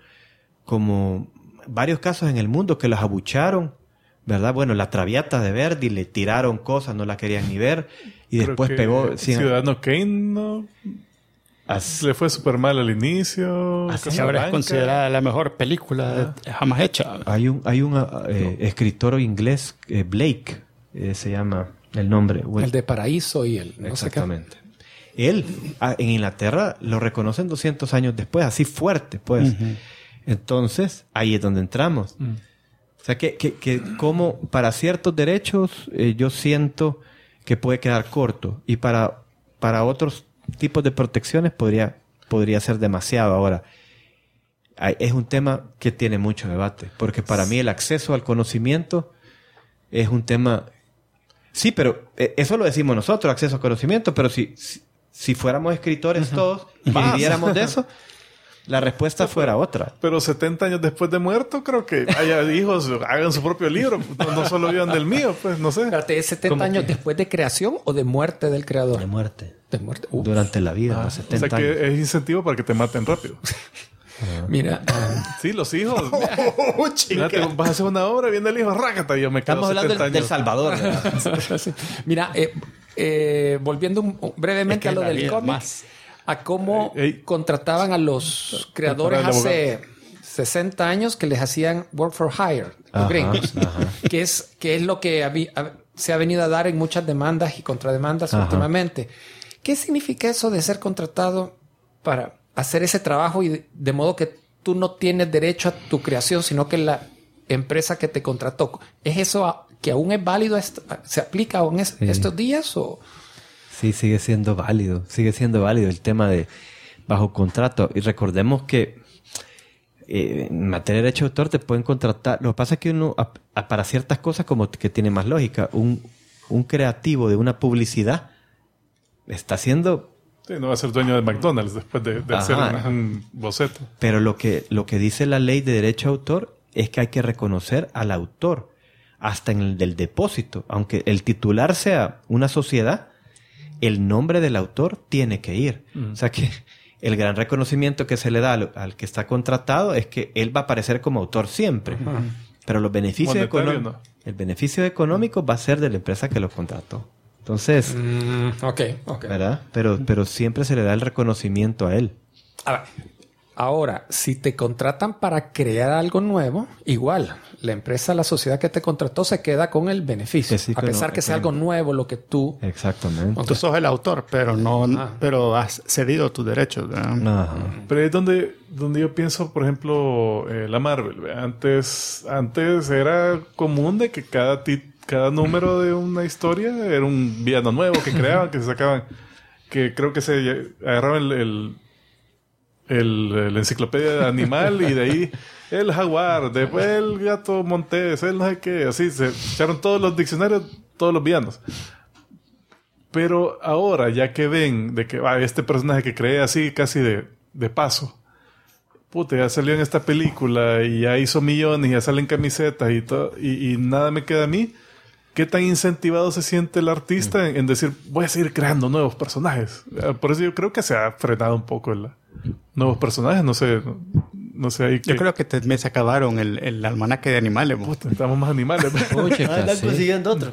varios casos en el mundo que las abucharon, ¿verdad? Bueno, La Traviata de Verdi, le tiraron cosas, no la querían ni ver. Y creo después pegó... Ciudadano Kane, ¿no? Le fue súper mal al inicio. Ahora es considerada la mejor película jamás hecha. Hay un escritor inglés, Blake, se llama el nombre. El de Paraíso y el... Exactamente. Él, en Inglaterra, lo reconocen 200 años después, así fuerte, pues. Entonces, ahí es donde entramos. O sea, que como para ciertos derechos, yo siento que puede quedar corto. Y para otros tipos de protecciones podría ser demasiado. Ahora, es un tema que tiene mucho debate. Porque para mí el acceso al conocimiento es un tema... Sí, pero eso lo decimos nosotros, acceso al conocimiento. Pero si fuéramos escritores todos y viviéramos de eso... La respuesta fuera otra. Pero 70 años después de muerto, creo que haya hijos, hagan su propio libro. No solo vivan del mío, pues, no sé. Espérate, ¿es 70 años después de creación o de muerte del creador? De muerte. De muerte. Durante la vida, 70 años. O sea que es incentivo para que te maten rápido. Mira. Sí, los hijos. Fíjate, vas a hacer una obra, viene el hijo, rácata, y yo me quedo. Estamos hablando del Salvador. Mira, volviendo brevemente a lo del cómic. A cómo contrataban a los creadores hace 60 años que les hacían work for hire, los gringos, que es lo que se ha venido a dar en muchas demandas y contrademandas últimamente. ¿Qué significa eso de ser contratado para hacer ese trabajo y de modo que tú no tienes derecho a tu creación, sino que la empresa que te contrató? ¿Es eso que aún es válido? ¿Se aplica aún estos días o...? Sí, sigue siendo válido el tema de bajo contrato. Y recordemos que en materia de derecho de autor te pueden contratar. Lo que pasa es que uno, para ciertas cosas como que tiene más lógica, un creativo de una publicidad está haciendo... Sí, no va a ser dueño de McDonald's después de hacer un boceto. Pero lo que dice la ley de derecho de autor es que hay que reconocer al autor hasta en el del depósito. Aunque el titular sea una sociedad, el nombre del autor tiene que ir. O sea que el gran reconocimiento que se le da al que está contratado es que él va a aparecer como autor siempre. Pero los beneficios económicos, el beneficio económico va a ser de la empresa que lo contrató. Entonces, ok. ¿verdad? Pero siempre se le da el reconocimiento a él. A ver, ahora, si te contratan para crear algo nuevo, igual, la empresa, la sociedad que te contrató se queda con el beneficio. Sí, a pesar que sea algo nuevo lo que tú... Exactamente. Tú sos el autor, pero pero has cedido tus derechos, ¿verdad? Ajá. Pero es donde yo pienso, por ejemplo, la Marvel. ¿Verdad? Antes era común de que cada número de una historia era un villano nuevo que creaban, que se sacaban, que creo que se agarraban la enciclopedia animal y de ahí el jaguar, después el gato montés, el no sé qué, así se echaron todos los diccionarios, todos los villanos. Pero ahora, ya que ven de que este personaje que creé así casi de paso, puta, ya salió en esta película y ya hizo millones, ya salen camisetas y todo, y nada me queda a mí. ¿Qué tan incentivado se siente el artista en decir, voy a seguir creando nuevos personajes? Por eso yo creo que se ha frenado un poco nuevos personajes, no sé ahí Yo creo que me se acabaron el almanaque de animales. Puta, estamos más animales. Están consiguiendo otro.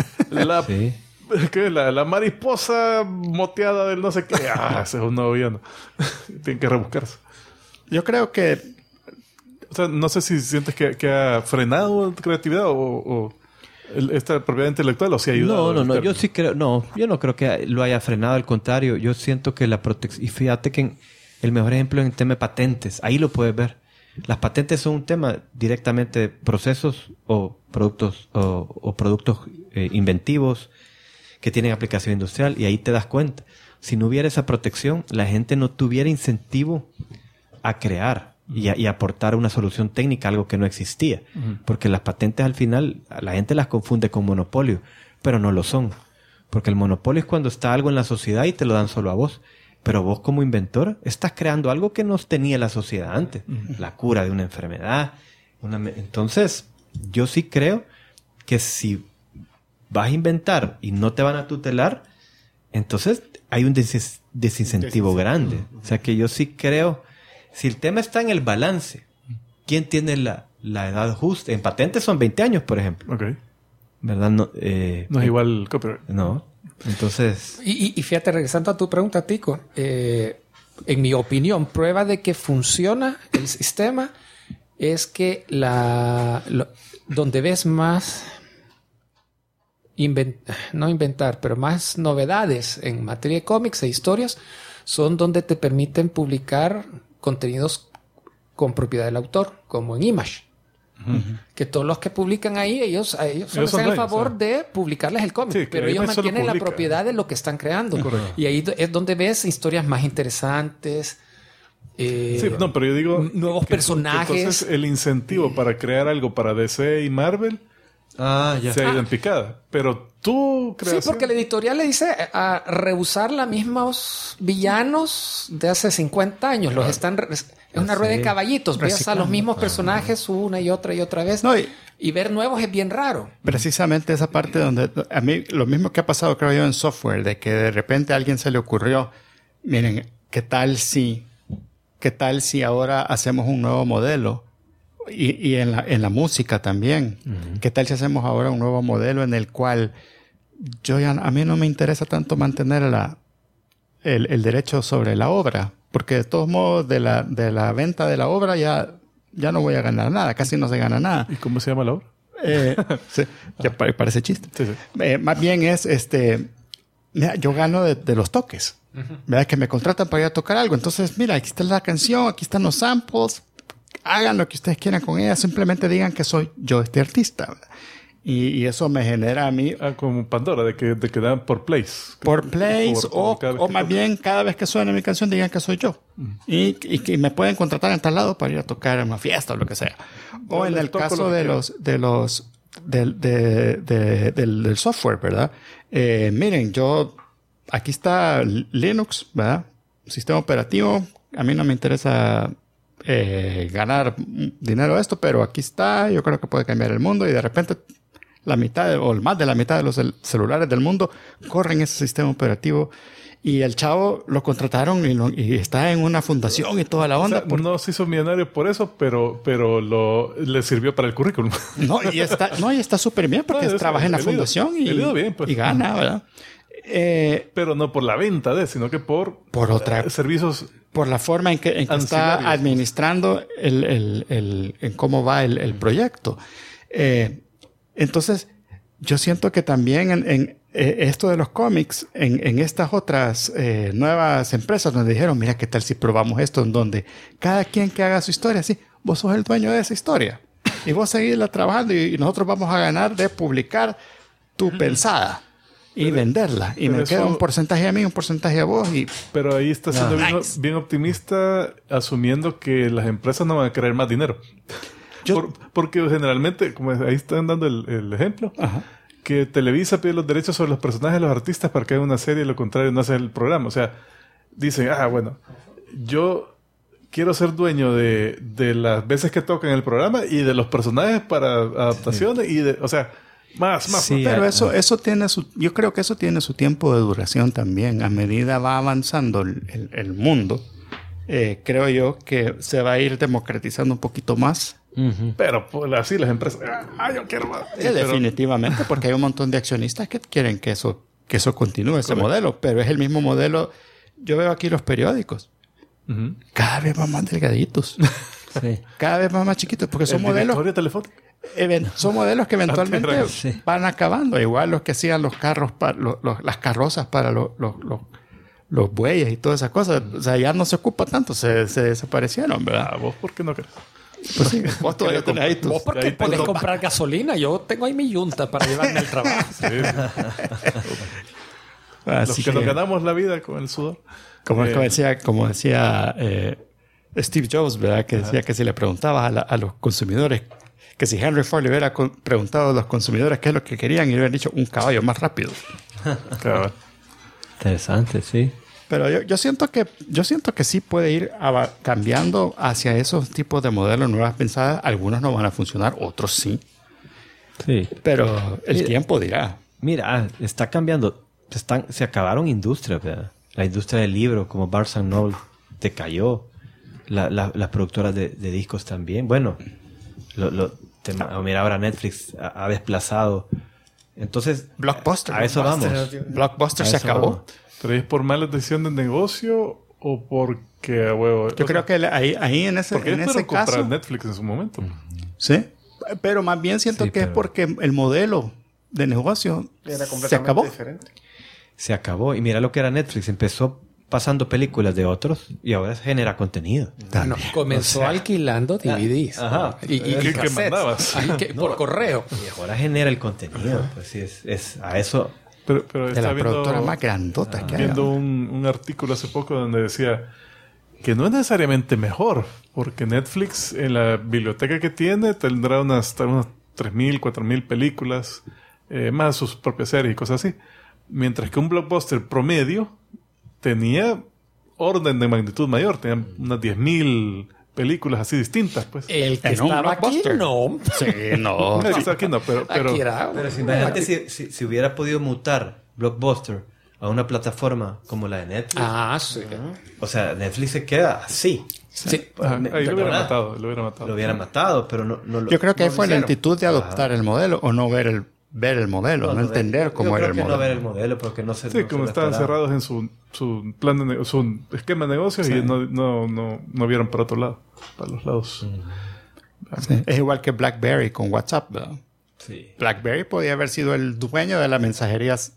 La mariposa moteada del no sé qué. Ese es un nuevo villano. Tienen que rebuscarse. Yo creo que... O sea, no sé si sientes que ha frenado la creatividad o esta propiedad intelectual o si ha ayudado. No. Yo sí creo... No, yo no creo que lo haya frenado. Al contrario, yo siento que la protección... Y fíjate que el mejor ejemplo es en tema de patentes. Ahí lo puedes ver. Las patentes son un tema directamente de procesos o productos inventivos que tienen aplicación industrial, y ahí te das cuenta. Si no hubiera esa protección, la gente no tuviera incentivo a crear y aportar una solución técnica a algo que no existía. Porque las patentes al final, la gente las confunde con monopolio, pero no lo son. Porque el monopolio es cuando está algo en la sociedad y te lo dan solo a vos. Pero vos como inventor estás creando algo que no tenía la sociedad antes. La cura de una enfermedad. Entonces, yo sí creo que si vas a inventar y no te van a tutelar, entonces hay un desincentivo grande. O sea que yo sí creo, si el tema está en el balance, ¿quién tiene la edad justa? En patentes son 20 años, por ejemplo. Ok. ¿Verdad? No es igual copyright. No. Entonces... Y fíjate, regresando a tu pregunta, Tico, en mi opinión, prueba de que funciona el sistema es que donde ves más... pero más novedades en materia de cómics e historias son donde te permiten publicar contenidos con propiedad del autor, como en Image. Que todos los que publican ahí, ellos hacen el favor de publicarles el cómic, sí, pero ellos mantienen la propiedad de lo que están creando. Y ahí es donde ves historias más interesantes. Pero yo digo nuevos personajes. Entonces el incentivo para crear algo para DC y Marvel se ha ido en picada. Pero tú creas... Sí, porque la editorial le dice a rehusar los mismos villanos de hace 50 años. Los están... Es una rueda de caballitos. Ves a los mismos personajes una y otra vez. Y ver nuevos es bien raro. Precisamente esa parte donde... A mí, lo mismo que ha pasado, creo yo, en software. De que de repente a alguien se le ocurrió... Miren, ¿qué tal si ahora hacemos un nuevo modelo? Y en la música también. ¿Qué tal si hacemos ahora un nuevo modelo en el cual... a mí no me interesa tanto mantener el derecho sobre la obra. Porque de todos modos, de la venta de la obra ya no voy a ganar nada. Casi no se gana nada. ¿Y cómo se llama la obra? Sí, ya parece chiste. Sí. Más bien es, mira, yo gano de los toques. ¿Verdad? Que me contratan para ir a tocar algo. Entonces, mira, aquí está la canción, aquí están los samples. Hagan lo que ustedes quieran con ella. Simplemente digan que soy yo este artista, ¿verdad? Y eso me genera a mí... como Pandora, de que dan por plays. Por plays o más bien cada vez que suene mi canción digan que soy yo. Y que me pueden contratar en tal lado para ir a tocar en una fiesta o lo que sea. O en el caso del software, ¿verdad? Miren, aquí está Linux, ¿verdad? Sistema operativo. A mí no me interesa ganar dinero de esto, pero aquí está. Yo creo que puede cambiar el mundo y de repente... la mitad o más de la mitad de los celulares del mundo corren ese sistema operativo Y el chavo lo contrataron y está en una fundación y toda la onda. O sea, no se hizo millonario por eso, pero le sirvió para el currículum. Y está súper bien porque trabaja en la fundación y gana, ¿verdad? Pero no por la venta sino que por servicios. Por la forma en que está administrando en cómo va el proyecto. Entonces, yo siento que también en esto de los cómics, en estas otras nuevas empresas donde dijeron, mira, ¿qué tal si probamos esto? En donde cada quien que haga su historia, sí, vos sos el dueño de esa historia. Y vos seguirla trabajando y nosotros vamos a ganar de publicar tu pensada. Y venderla. Y me queda un porcentaje a mí, un porcentaje a vos. Pero ahí está siendo bien optimista, asumiendo que las empresas no van a querer más dinero. Porque generalmente, como ahí están dando el ejemplo, que Televisa pide los derechos sobre los personajes de los artistas para que hagan una serie y lo contrario no hace el programa. O sea, dicen, bueno, yo quiero ser dueño de las veces que tocan el programa y de los personajes para adaptaciones o sea... Más. Sí, pero eso tiene yo creo que eso tiene su tiempo de duración también. A medida va avanzando el mundo, creo yo que se va a ir democratizando un poquito más. Pero así las empresas, yo quiero más. Definitivamente, porque hay un montón de accionistas que quieren que eso continúe, ese modelo. Pero es el mismo modelo. Yo veo aquí los periódicos. Cada vez más delgaditos. Sí. Cada vez más chiquitos, porque son modelos... Son modelos que eventualmente van acabando. Igual los que hacían los carros, las carrozas para los bueyes y todas esas cosas. O sea, ya no se ocupa tanto. Se desaparecieron, ¿verdad? ¿Vos por qué no crees? Pues sí, vos todavía tenés ahí tus... Vos porque podés comprar gasolina. Yo tengo ahí mi yunta para llevarme al trabajo. Los que nos ganamos la vida con el sudor. Como decía Steve Jobs, ¿verdad? Que decía que si le preguntabas a los consumidores... Que si Henry Ford le hubiera preguntado a los consumidores qué es lo que querían y le hubieran dicho un caballo más rápido. Claro. Interesante, sí. Pero yo siento que sí puede ir cambiando hacia esos tipos de modelos nuevas pensadas. Algunos no van a funcionar, otros sí. Sí. Pero el tiempo dirá. Mira, está cambiando. Se acabaron industrias, ¿verdad? La industria del libro, como Barnes & Noble, decayó. Las productoras de discos también. Bueno... mira, ahora Netflix ha desplazado. Entonces, Blockbuster. A eso vamos. Blockbuster se acabó. Vamos. ¿Pero es por mala decisión de negocio o porque Yo creo que ahí en ese caso... comprar Netflix en su momento. Sí. Pero más bien siento que es porque el modelo de negocio se acabó. Diferente. Se acabó. Y mira lo que era Netflix. Empezó pasando películas de otros y ahora genera contenido. Bueno, comenzó alquilando DVDs. Ajá. Y ¿Qué mandabas? Por correo. Y ahora genera el contenido. Pues sí, es a eso. Pero de la productora más grandota que hay. Viendo un artículo hace poco donde decía que no es necesariamente mejor, porque Netflix en la biblioteca que tiene tendrá unas 3.000, 4.000 películas, más sus propias series y cosas así. Mientras que un Blockbuster promedio tenía orden de magnitud mayor, tenía unas 10.000 películas así distintas, pues. El que estaba aquí, no. Sí, no. Aquí no, pero si imagínate si hubiera podido mutar Blockbuster a una plataforma como la de Netflix. Ah, sí. O sea, Netflix se queda así. Sí. Ahí lo hubiera matado. Lo hubiera matado, pero no Yo creo que ahí fue la lentitud de adoptar el modelo o no ver el modelo, no entender cómo era el modelo. No ver el modelo porque no se... Sí, como estaban cerrados en su plan de su esquema de negocios y no vieron para otro lado, para los lados. Sí. Es igual que BlackBerry con WhatsApp, ¿verdad? Sí. BlackBerry podía haber sido el dueño de las mensajerías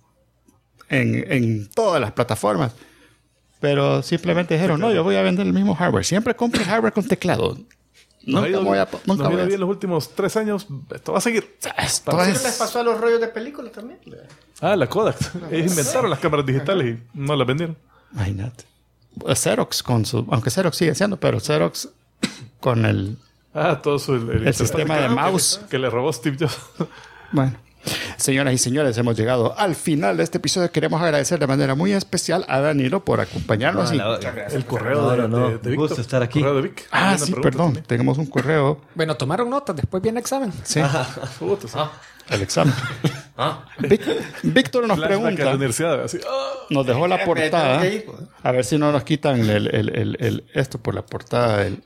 en todas las plataformas, pero simplemente dijeron, no, yo voy a vender el mismo hardware. Siempre compro el hardware con teclado. Nunca voy a bien los últimos 3 años. Esto va a seguir. ¿Qué les pasó a los rollos de películas también? La Kodak. Ellos inventaron las cámaras digitales y no las vendieron. Imagínate. Xerox aunque Xerox sigue siendo, pero Xerox con el sistema de mouse que le robó Steve Jobs. Bueno. Señoras y señores, hemos llegado al final de este episodio. Queremos agradecer de manera muy especial a Danilo por acompañarnos. El correo de Víctor. Gusto estar aquí. Correo de Vic. Sí, perdón. También. Tenemos un correo. Bueno, tomaron notas. Después viene el examen. Sí. El examen. Víctor nos pregunta. La universidad, así, nos dejó la portada. A ver si no nos quitan esto por la portada del.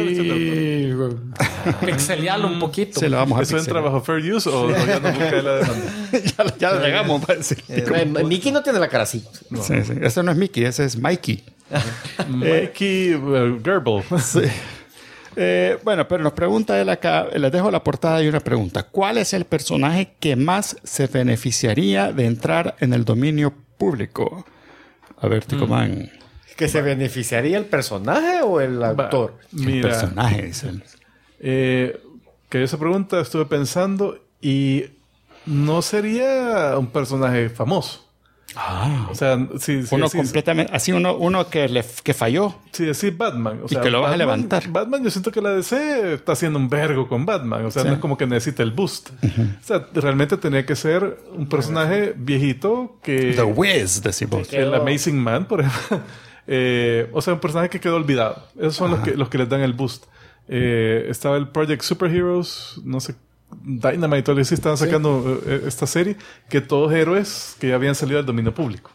Pixelearlo un poquito. Se lo vamos a ¿Eso entra bajo fair use o ya no busca la demanda? ya lo regamos, parece. Mickey no tiene la cara así. No. Sí. Ese no es Mickey, ese es Mikey. Mikey Gerbil. Sí. Bueno, pero nos pregunta él acá, les dejo la portada y una pregunta. ¿Cuál es el personaje que más se beneficiaría de entrar en el dominio público? A ver, Ticoman. ¿Que se beneficiaría el personaje o el autor? El personaje, dice él. Que esa pregunta estuve pensando y no sería un personaje famoso. O sea, sí, uno completamente, así uno que falló. Sí, así Batman. O sea, y que lo vas Batman, a levantar. Batman, yo siento que la DC está haciendo un vergo con Batman. O sea, no es como que necesita el boost. O sea, realmente tenía que ser un personaje viejito que... The Wiz, decimos. El Amazing Man, por ejemplo. O sea, un personaje que quedó olvidado. Esos son los que les dan el boost. Estaba el Project Superheroes, no sé, Dynamite, o sí estaban sacando esta serie, que todos héroes que ya habían salido al dominio público.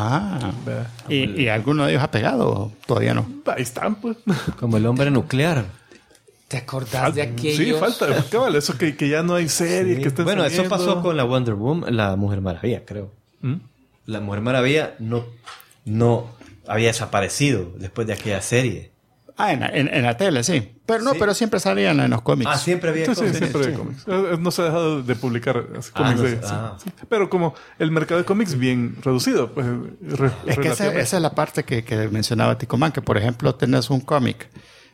¿Y alguno de ellos ha pegado? Todavía no. Ahí están, pues. Como el hombre nuclear. ¿Te acordás de aquellos? Sí, falta. Cabal, eso que ya no hay serie, que estén Bueno, saliendo. eso pasó con la Wonder Woman, la Mujer Maravilla, creo. La Mujer Maravilla no había desaparecido después de aquella serie. En la tele, sí. Pero no, pero siempre salían en los cómics. Siempre había cómics. Sí, siempre había cómics. No se ha dejado de publicar cómics. Sí. Pero como el mercado de cómics bien reducido. Pues, es que esa es la parte que mencionaba Ticoman, que por ejemplo tenés un cómic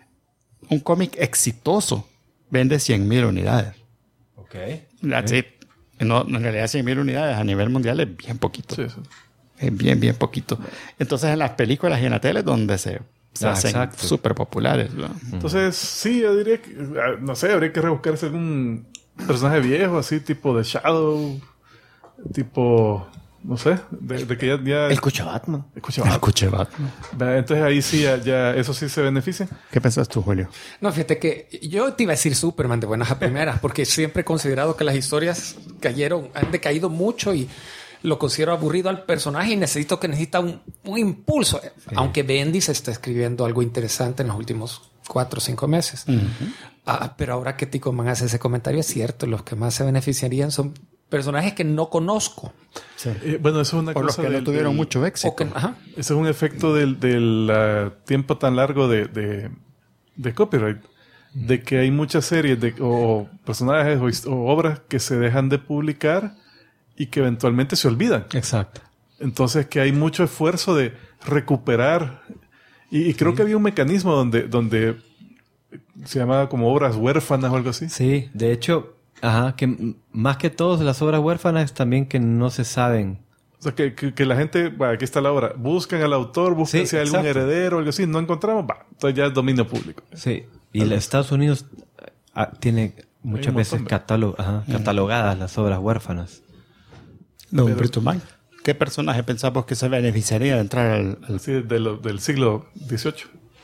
exitoso, vende 100,000 unidades. Ok. That's it. No, en realidad 100,000 unidades a nivel mundial es bien poquito. Sí. Es bien poquito. Entonces en las películas y en la tele es donde se hacen súper populares, ¿no? Entonces, sí, yo diría que, no sé, habría que rebuscarse algún personaje viejo, así, tipo de Shadow, tipo, no sé, de que ya... Escucha Batman. Escuché Batman. Entonces ahí sí, ya eso sí se beneficia. ¿Qué pensás tú, Julio? No, fíjate que yo te iba a decir Superman de buenas a primeras, porque siempre he considerado que las historias han decaído mucho y lo considero aburrido al personaje y necesita un impulso. Sí. Aunque Bendis está escribiendo algo interesante en los últimos 4 o 5 meses. Pero ahora que Ticoman hace ese comentario, es cierto. Los que más se beneficiarían son personajes que no conozco. Sí. Bueno, eso es una cosa... Los que no tuvieron mucho éxito. Eso es un efecto del tiempo tan largo de copyright. De que hay muchas series o personajes o obras que se dejan de publicar y que eventualmente se olvidan. Exacto. Entonces que hay mucho esfuerzo de recuperar y creo que había un mecanismo donde se llamaba como obras huérfanas o algo así. Sí, de hecho, que más que todas las obras huérfanas también que no se saben. O sea, que la gente, aquí está la obra, buscan al autor, buscan si hay algún heredero o algo así, no encontramos, entonces ya es dominio público. Sí, y Estados Unidos tiene muchas veces catalogadas las obras huérfanas. Don Britomán, ¿qué personaje pensamos que se beneficiaría de entrar al... Sí, del siglo XVIII?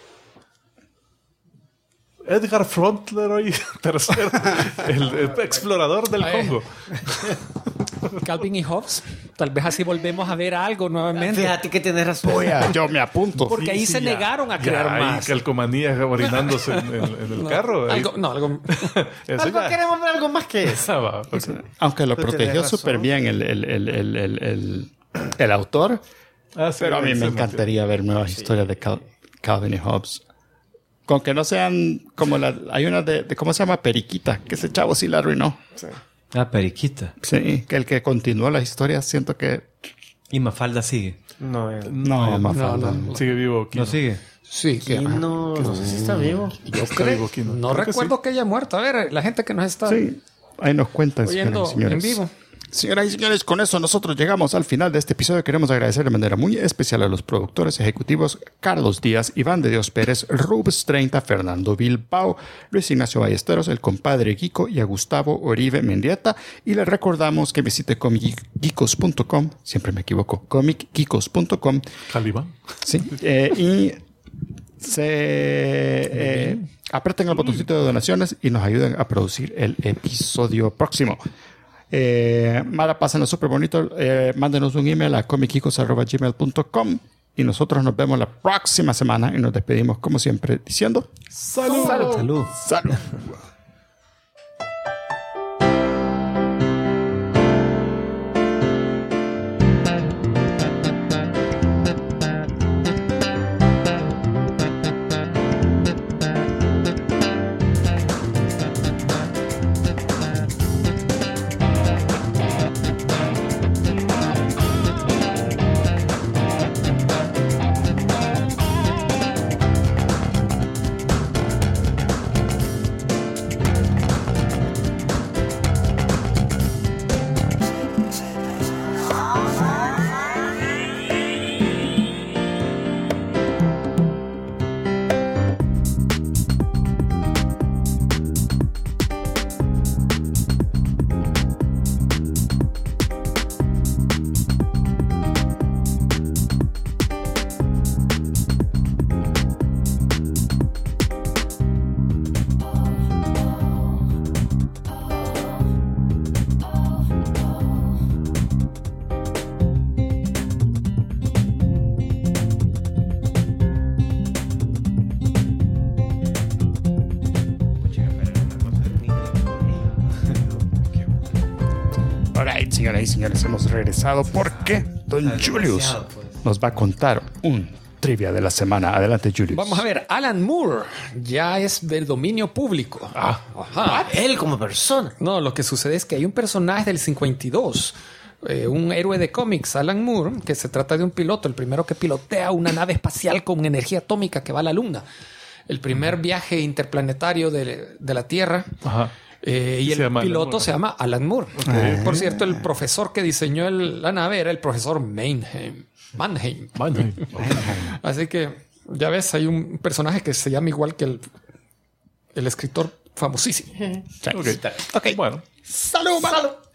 Edgar Fauntleroy III, el explorador del Congo. Calvin y Hobbes. Tal vez así volvemos a ver algo nuevamente. Fíjate que tienes razón. Yo me apunto. Porque ahí se negaron a crear más. Calcomanías orinándose en el carro. Algo queremos ver algo más que eso. Aunque lo protegió súper bien el autor. Pero a mí me encantaría ver nuevas historias de Calvin y Hobbes. Con que no sean como hay una de ¿cómo se llama? Periquita, que ese chavo sí la arruinó. Sí. Periquita. Sí, que el que continuó la historia siento que... ¿Y Mafalda sigue? No, Mafalda. No. Sigue vivo. ¿No sigue? Sí. No sé si está vivo. Yo creo. No recuerdo que haya muerto. A ver, la gente que nos está... Sí, ahí nos cuentan, oyendo señores. En vivo. Señoras y señores, con eso nosotros llegamos al final de este episodio. Queremos agradecer de manera muy especial a los productores ejecutivos Carlos Díaz, Iván de Dios Pérez, Rubes 30, Fernando Bilbao, Luis Ignacio Ballesteros, el compadre Kiko y a Gustavo Oribe Mendieta. Y les recordamos que visite comicgeekos.com, siempre me equivoco, comicgeekos.com. Calibán. Sí, y aprieten el botoncito de donaciones y nos ayuden a producir el episodio próximo. Mara, pásenlo súper bonito. Mándenos un email a comicicos@gmail.com y nosotros nos vemos la próxima semana y nos despedimos como siempre diciendo ¡Salud! ¡Salud! ¡Salud! ¡Salud! Señoras y señores, hemos regresado porque Don Julius nos va a contar un trivia de la semana. Adelante, Julius. Vamos a ver, Alan Moore ya es del dominio público. Él como persona. No, lo que sucede es que hay un personaje del 52, un héroe de cómics, Alan Moore, que se trata de un piloto, el primero que pilotea una nave espacial con energía atómica que va a la Luna. El primer viaje interplanetario de la Tierra. Ajá. Y el piloto se llama Alan Moore. Okay. Por cierto, el profesor que diseñó la nave era el profesor Mannheim. Así que ya ves, hay un personaje que se llama igual que el escritor famosísimo. Ok, bueno. ¡Salud!